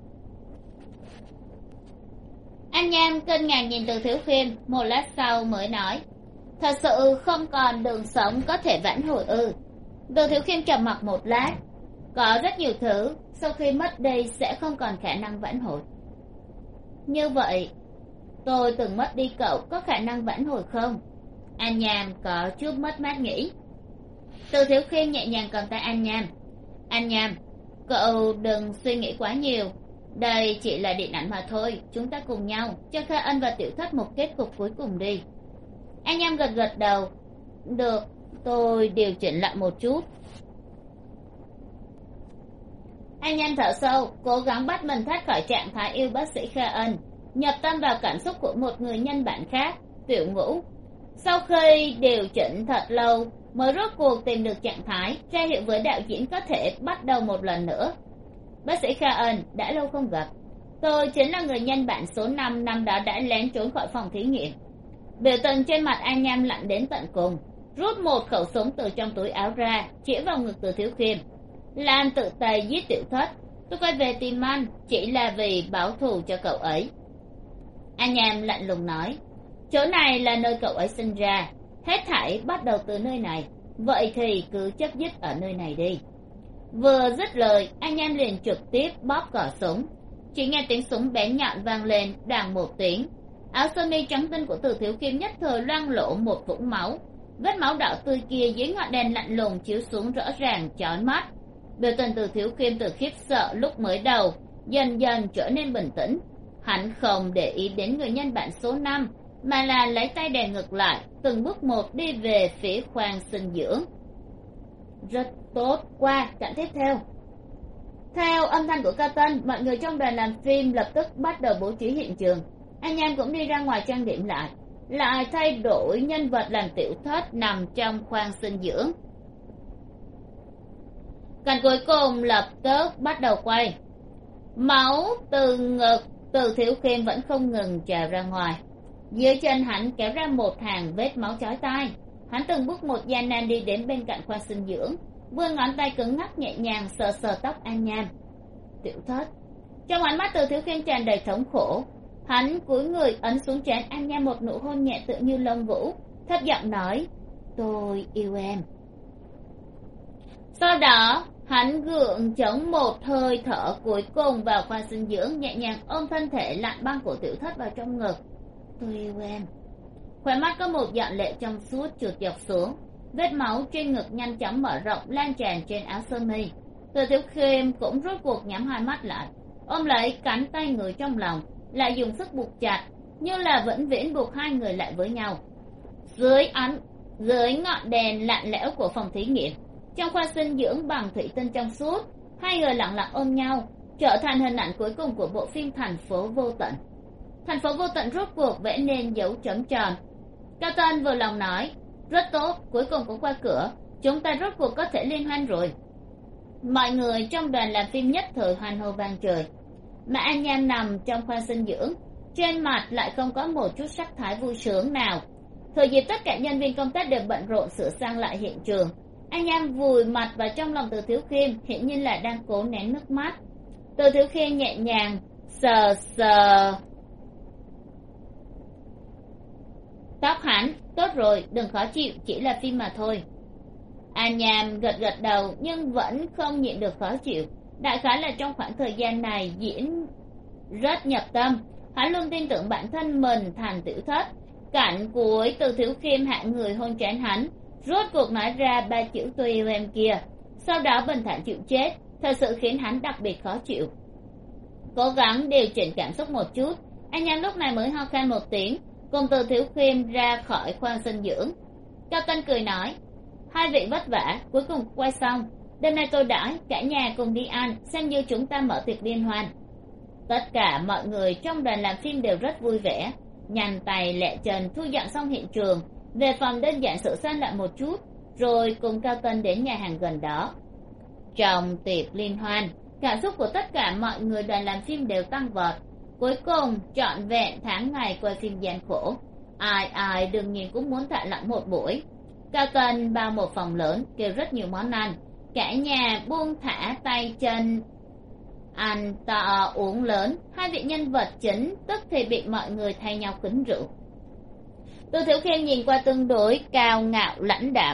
An Nham kinh ngạc nhìn Từ Thiếu Khiêm, một lát sau mới nói. Thật sự không còn đường sống có thể vãn hồi ư? Từ Thiếu Khiêm trầm mặc một lát. Có rất nhiều thứ, sau khi mất đi sẽ không còn khả năng vãn hồi. Như vậy, tôi từng mất đi cậu có khả năng vãn hồi không? An Nham có chút mất mát nghĩ. Từ Thiếu Khiêm nhẹ nhàng cầm tay An Nham. An Nham, cậu đừng suy nghĩ quá nhiều. Đây chỉ là điện ảnh mà thôi, chúng ta cùng nhau cho Kha Ân và Tiểu Thất một kết cục cuối cùng đi. An Nham gật gật đầu. Được, tôi điều chỉnh lại một chút. An Nham thở sâu, cố gắng bắt mình thoát khỏi trạng thái yêu bác sĩ Kha Ân, nhập tâm vào cảm xúc của một người nhân bản khác, Tiểu Ngũ. Sau khi điều chỉnh thật lâu, mới rốt cuộc tìm được trạng thái, ra hiệu với đạo diễn có thể bắt đầu một lần nữa. Bác sĩ Kha Ân, đã lâu không gặp. Tôi chính là người nhân bản số 5 năm đó đã lén trốn khỏi phòng thí nghiệm. Biểu tình trên mặt An Nham lạnh đến tận cùng, rút một khẩu súng từ trong túi áo ra, chĩa vào ngực Từ Thiếu Khiêm. Lan tự tay giết Tiểu Thất, tôi quay về tìm anh chỉ là vì báo thù cho cậu ấy. An Nham lạnh lùng nói. Chỗ này là nơi cậu ấy sinh ra, hết thảy bắt đầu từ nơi này, vậy thì cứ chấp dứt ở nơi này đi. Vừa dứt lời, An Nham liền trực tiếp bóp cò súng. Chỉ nghe tiếng súng bén nhọn vang lên, đàng một tiếng. Áo sơ mi trắng tinh của Từ Thiếu Khiêm nhất thời loang lổ một vũng máu. Vết máu đỏ tươi kia dưới ngọn đèn lạnh lùng chiếu xuống rõ ràng chói mắt. Biểu tình Từ Thiếu Khiêm từ khiếp sợ lúc mới đầu dần dần trở nên bình tĩnh. Hắn không để ý đến người nhân bản số 5, mà là lấy tay đè ngược lại, từng bước một đi về phía khoang sinh dưỡng. Rất tốt, qua cảnh tiếp theo. Theo âm thanh của Cao Tân, mọi người trong đoàn làm phim lập tức bắt đầu bố trí hiện trường. An Nham cũng đi ra ngoài trang điểm lại thay đổi nhân vật làm Tiểu Thất nằm trong khoang sinh dưỡng. Cảnh cuối cùng lập tức bắt đầu quay. Máu từ ngực Từ Thiếu Khiêm vẫn không ngừng trào ra ngoài. Dưới chân hắn kéo ra một hàng vết máu chói tai. Hắn từng bước một gian nan đi đến bên cạnh khoang sinh dưỡng, vươn ngón tay cứng ngắc nhẹ nhàng sờ sờ tóc An Nham. Tiểu Thất. Trong ánh mắt Từ Thiếu Khiêm tràn đầy thống khổ. Hắn cúi người ấn xuống trán An Nham một nụ hôn nhẹ tựa như lông vũ, thấp giọng nói, tôi yêu em. Sau đó hắn gượng chống một hơi thở cuối cùng vào khoang sinh dưỡng, nhẹ nhàng ôm thân thể lạnh băng của Tiểu Thất vào trong ngực. Tôi yêu em. Khóe mắt có một giọt lệ trong suốt trượt dọc xuống. Vết máu trên ngực nhanh chóng mở rộng lan tràn trên áo sơ mi. Từ Thiếu Khiêm cũng rốt cuộc nhắm hai mắt lại, ôm lấy cánh tay người trong lòng, lại dùng sức buộc chặt, như là vĩnh viễn buộc hai người lại với nhau. Dưới ngọn đèn lạnh lẽo của phòng thí nghiệm, trong khoa sinh dưỡng bằng thủy tinh trong suốt, hai người lặng lặng ôm nhau, trở thành hình ảnh cuối cùng của bộ phim Thành phố vô tận. Thành phố vô tận rốt cuộc vẽ nên dấu chấm tròn. Cao Tân vừa lòng nói, rất tốt, cuối cùng cũng qua cửa, chúng ta rốt cuộc có thể liên hoan rồi. Mọi người trong đoàn làm phim nhất thời hoan hô vang trời. Mà An Nham nằm trong khoa sinh dưỡng, trên mặt lại không có một chút sắc thái vui sướng nào. Thời dịp tất cả nhân viên công tác đều bận rộn sửa sang lại hiện trường, An Nham vùi mặt vào trong lòng Từ Thiếu Khiêm, hiển nhiên là đang cố nén nước mắt. Từ Thiếu Khiêm nhẹ nhàng sờ sờ tóc hắn. Tốt rồi, đừng khó chịu, chỉ là phim mà thôi. An Nham gật gật đầu nhưng vẫn không nhịn được khó chịu. Đại khái là trong khoảng thời gian này diễn rất nhập tâm, hắn luôn tin tưởng bản thân mình thành Tiểu Thất. Cảnh cuối Từ Thiếu Khiêm hạ người hôn trán hắn, rốt cuộc nói ra ba chữ tôi yêu em kia, sau đó bình thản chịu chết. thật sự khiến hắn đặc biệt khó chịu. Cố gắng điều chỉnh cảm xúc một chút, anh Nham lúc này mới ho khan một tiếng, cùng Từ Thiếu Khiêm ra khỏi khoang sinh dưỡng. Cao Tân cười nói, hai vị vất vả, cuối cùng quay xong. Đêm nay tôi đãi, cả nhà cùng đi ăn, xem như chúng ta mở tiệc liên hoan. Tất cả mọi người trong đoàn làm phim đều rất vui vẻ. Nhàn tay lẹ chân thu dọn xong hiện trường, về phòng đơn giản sửa sang lại một chút, rồi cùng Cao Tân đến nhà hàng gần đó. Trong tiệc liên hoan, cảm xúc của tất cả mọi người đoàn làm phim đều tăng vọt. Cuối cùng trọn vẹn tháng ngày quay phim gian khổ, ai ai đương nhiên cũng muốn thả lỏng một buổi. Cao Tân bao một phòng lớn, kêu rất nhiều món ăn, cả nhà buông thả tay chân ăn to uống lớn. Hai vị nhân vật chính tức thì bị mọi người thay nhau kính rượu. Từ Thiếu Khiêm nhìn qua tương đối cao ngạo lãnh đạm,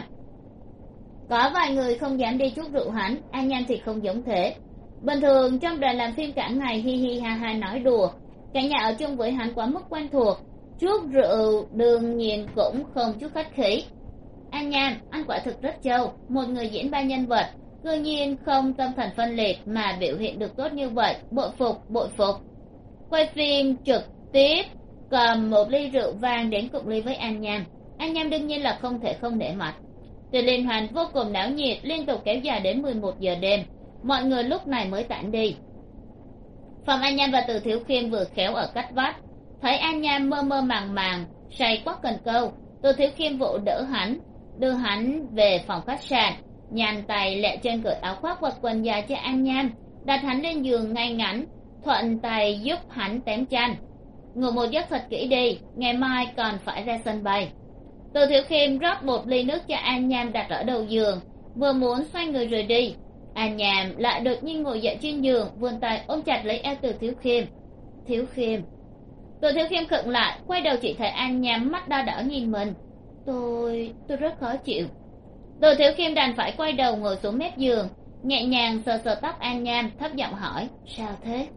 có vài người không dám đi chút rượu hắn. An Nham thì không giống thế. Bình thường trong đoàn làm phim cả ngày hi hi ha ha nói đùa, cả nhà ở chung với hắn quá mức quen thuộc, chút rượu đương nhiên cũng không chút khách khí. An Nham, anh quả thực rất trâu, một người diễn ba nhân vật, cư nhiên không tâm thần phân liệt mà biểu hiện được tốt như vậy, bội phục, bội phục. Quay phim trực tiếp, cầm một ly rượu vang đến cụng ly với An Nham. An Nham đương nhiên là không thể không để mặt. Tiệc liên hoan vô cùng náo nhiệt, liên tục kéo dài đến 11 giờ đêm, mọi người lúc này mới tản đi. Phòng An Nham và Từ Thiếu Khiêm vừa khéo ở cách vách, thấy An Nham mơ mơ màng màng say quắc cần câu, Từ Thiếu Khiêm vỗ đỡ hắn, đưa hắn về phòng khách sạn, nhàn tay lẹ chân cởi áo khoác và quần dài cho An Nham, đặt hắn lên giường ngay ngắn, thuận tay giúp hắn tém chăn. Ngủ một giấc thật kỹ đi, ngày mai còn phải ra sân bay. Từ Thiếu Khiêm rót một ly nước cho An Nham đặt ở đầu giường, vừa muốn xoay người rời đi, An Nham lại đột nhiên ngồi dậy trên giường, vươn tay ôm chặt lấy eo Từ Thiếu Khiêm. Thiếu Khiêm. Từ Thiếu Khiêm khựng lại, quay đầu chỉ thấy An Nham mắt đau đỏ nhìn mình. Tôi rất khó chịu. Từ Thiếu Khiêm đành phải quay đầu ngồi xuống mép giường, nhẹ nhàng sờ sờ tóc An Nham, thấp giọng hỏi, sao thế?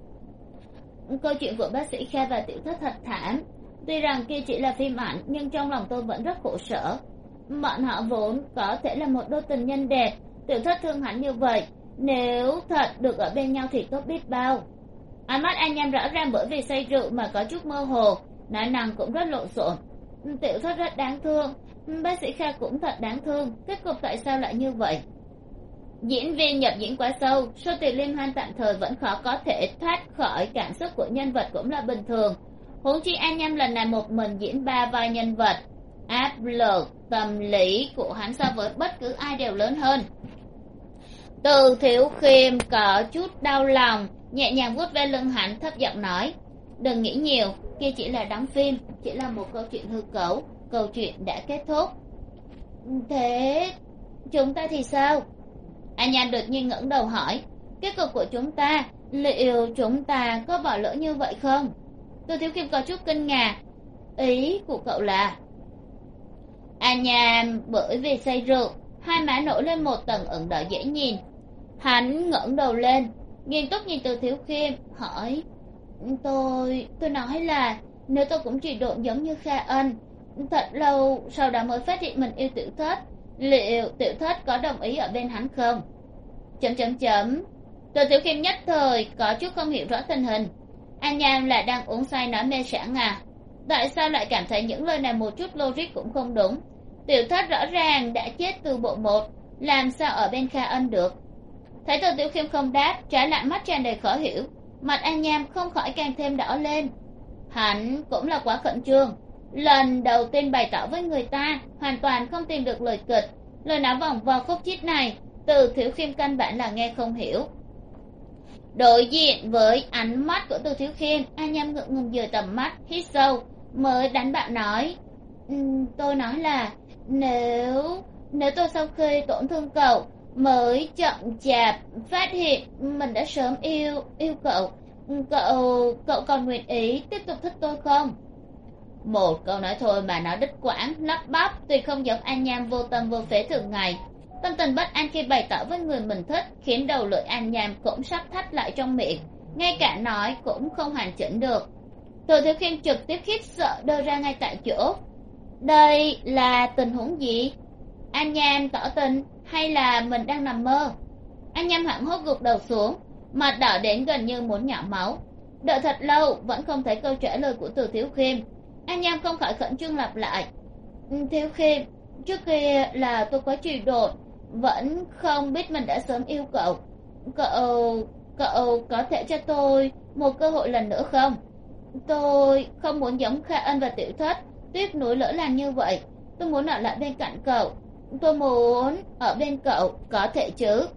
Câu chuyện của bác sĩ Kha và Tiểu Thất thật thảm. Tuy rằng kia chỉ là phim ảnh, nhưng trong lòng tôi vẫn rất khổ sở. Bọn họ vốn có thể là một đôi tình nhân đẹp, Tiểu Thất thương hắn như vậy, nếu thật được ở bên nhau thì tốt biết bao. Ánh mắt An Nham rõ ràng bởi vì say rượu mà có chút mơ hồ, nói năng cũng rất lộn xộn. Tiểu Thất rất đáng thương, bác sĩ Kha cũng thật đáng thương, kết cục tại sao lại như vậy? Diễn viên nhập diễn quá sâu, số tiệc liên hoan tạm thời vẫn khó có thể thoát khỏi cảm xúc của nhân vật cũng là bình thường. Huống chi An Nham lần này một mình diễn 3 vai nhân vật, áp lực tâm lý của hắn so với bất cứ ai đều lớn hơn. Từ Thiếu Khiêm có chút đau lòng, nhẹ nhàng vuốt ve lưng hắn, thấp giọng nói, đừng nghĩ nhiều, kia chỉ là đóng phim, chỉ là một câu chuyện hư cấu, câu chuyện đã kết thúc. Thế chúng ta thì sao? An Nham đột nhiên ngẩng đầu hỏi, kết cục của chúng ta, liệu chúng ta có bỏ lỡ như vậy không? Từ Thiếu Khiêm có chút kinh ngạc, ý của cậu là? An Nham bởi vì say rượu, hai má nổi lên một tầng ửng đỏ dễ nhìn. Hắn ngẩng đầu lên, nghiêm túc nhìn Từ Thiếu Khiêm, hỏi, tôi nói là nếu tôi cũng trị độn giống như Kha Ân, thật lâu sau đó mới phát hiện mình yêu Tiểu Thất, liệu Tiểu Thất có đồng ý ở bên hắn không? Từ Thiếu Khiêm nhất thời có chút không hiểu rõ tình hình. An Nham lại đang uống say nói mê sảng à? Tại sao lại cảm thấy những lời này một chút logic cũng không đúng? Tiểu Thất rõ ràng đã chết từ bộ 1, làm sao ở bên Kha Ân được? Thấy Từ Thiếu Khiêm không đáp, trái lại mắt tràn đầy khó hiểu, mặt An Nham không khỏi càng thêm đỏ lên. Hắn cũng là quá khẩn trương, lần đầu tiên bày tỏ với người ta, hoàn toàn không tìm được lời kịch, lời nói vòng vo khúc chiết này, Từ Thiếu Khiêm căn bản là nghe không hiểu. Đối diện với ánh mắt của Từ Thiếu Khiêm, An Nham ngượng ngùng dời tầm mắt, hít sâu, mới đánh bạo nói, tôi nói là nếu tôi sau khi tổn thương cậu mới chậm chạp phát hiện mình đã sớm yêu cậu, cậu còn nguyện ý tiếp tục thích tôi không? Một câu nói thôi mà nói đứt quãng, lắp bắp, tuy không giống An Nham vô tâm vô phế thường ngày. Tâm tình bất an khi bày tỏ với người mình thích khiến đầu lưỡi An Nham cũng sắp thắt lại trong miệng, ngay cả nói cũng không hoàn chỉnh được. Từ Thiếu Khiêm trực tiếp khiếp sợ đơ ra ngay tại chỗ. Đây là tình huống gì? An Nham tỏ tình hay là mình đang nằm mơ? Anh Nham hoảng hốt gục đầu xuống, mặt đỏ đến gần như muốn nhỏ máu. Đợi thật lâu vẫn không thấy câu trả lời của Từ Thiếu Khiêm. Anh Nham không khỏi khẩn trương lặp lại: Thiếu Khiêm, trước kia là tôi quá trì độn, vẫn không biết mình đã sớm yêu cậu. Cậu có thể cho tôi một cơ hội lần nữa không? Tôi không muốn giống Kha Ân và Tiểu Thất tiếc nuối lỡ làng như vậy. Tôi muốn ở lại bên cạnh cậu. Tôi muốn ở bên cậu, có thể chứ?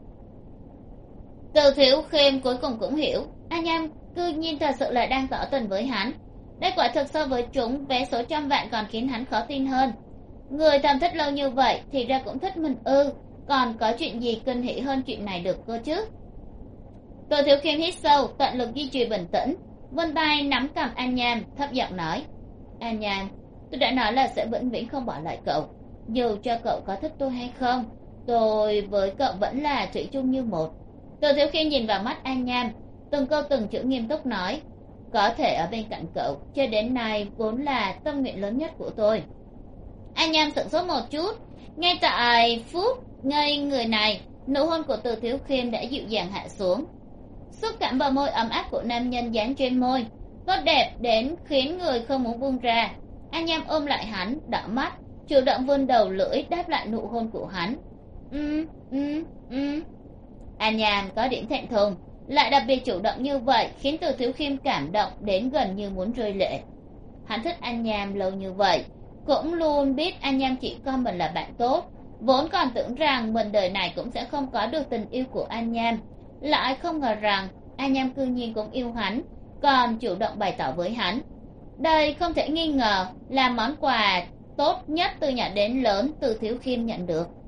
Từ Thiếu Khiêm cuối cùng cũng hiểu anh Nham cư nhiên thật sự là đang tỏ tình với hắn. Đây quả thực so với chúng vé số 100 vạn còn khiến hắn khó tin hơn. Người thầm thích lâu như vậy thì ra cũng thích mình ư? Còn có chuyện gì kinh hỉ hơn chuyện này được cơ chứ? Từ Thiếu Khiêm hít sâu, tận lực duy trì bình tĩnh, vươn tay nắm cầm An Nham, thấp giọng nói: An Nham, tôi đã nói là sẽ vĩnh viễn không bỏ lại cậu. Dù cho cậu có thích tôi hay không, tôi với cậu vẫn là thủy chung như một. Từ Thiếu Khiêm nhìn vào mắt An Nham, từng câu từng chữ nghiêm túc nói: Có thể ở bên cạnh cậu cho đến nay vốn là tâm nguyện lớn nhất của tôi. An Nham sửng sốt một chút. Ngay tại phút ngây người này, nụ hôn của Từ Thiếu Khiêm đã dịu dàng hạ xuống. Xúc cảm bờ môi ấm áp của nam nhân dán trên môi, tốt đẹp đến khiến người không muốn buông ra. An Nham ôm lại hắn, đỏ mắt, chủ động vươn đầu lưỡi đáp lại nụ hôn của hắn. An Nham có điểm thẹn thùng, lại đặc biệt chủ động như vậy khiến Từ Thiếu Khiêm cảm động đến gần như muốn rơi lệ. Hắn thích An Nham lâu như vậy, cũng luôn biết An Nham chỉ coi mình là bạn tốt, vốn còn tưởng rằng mình đời này cũng sẽ không có được tình yêu của An Nham, lại không ngờ rằng An Nham cư nhiên cũng yêu hắn, còn chủ động bày tỏ với hắn. Đây không thể nghi ngờ là món quà tốt nhất từ nhỏ đến lớn Từ Thiếu Khiêm nhận được.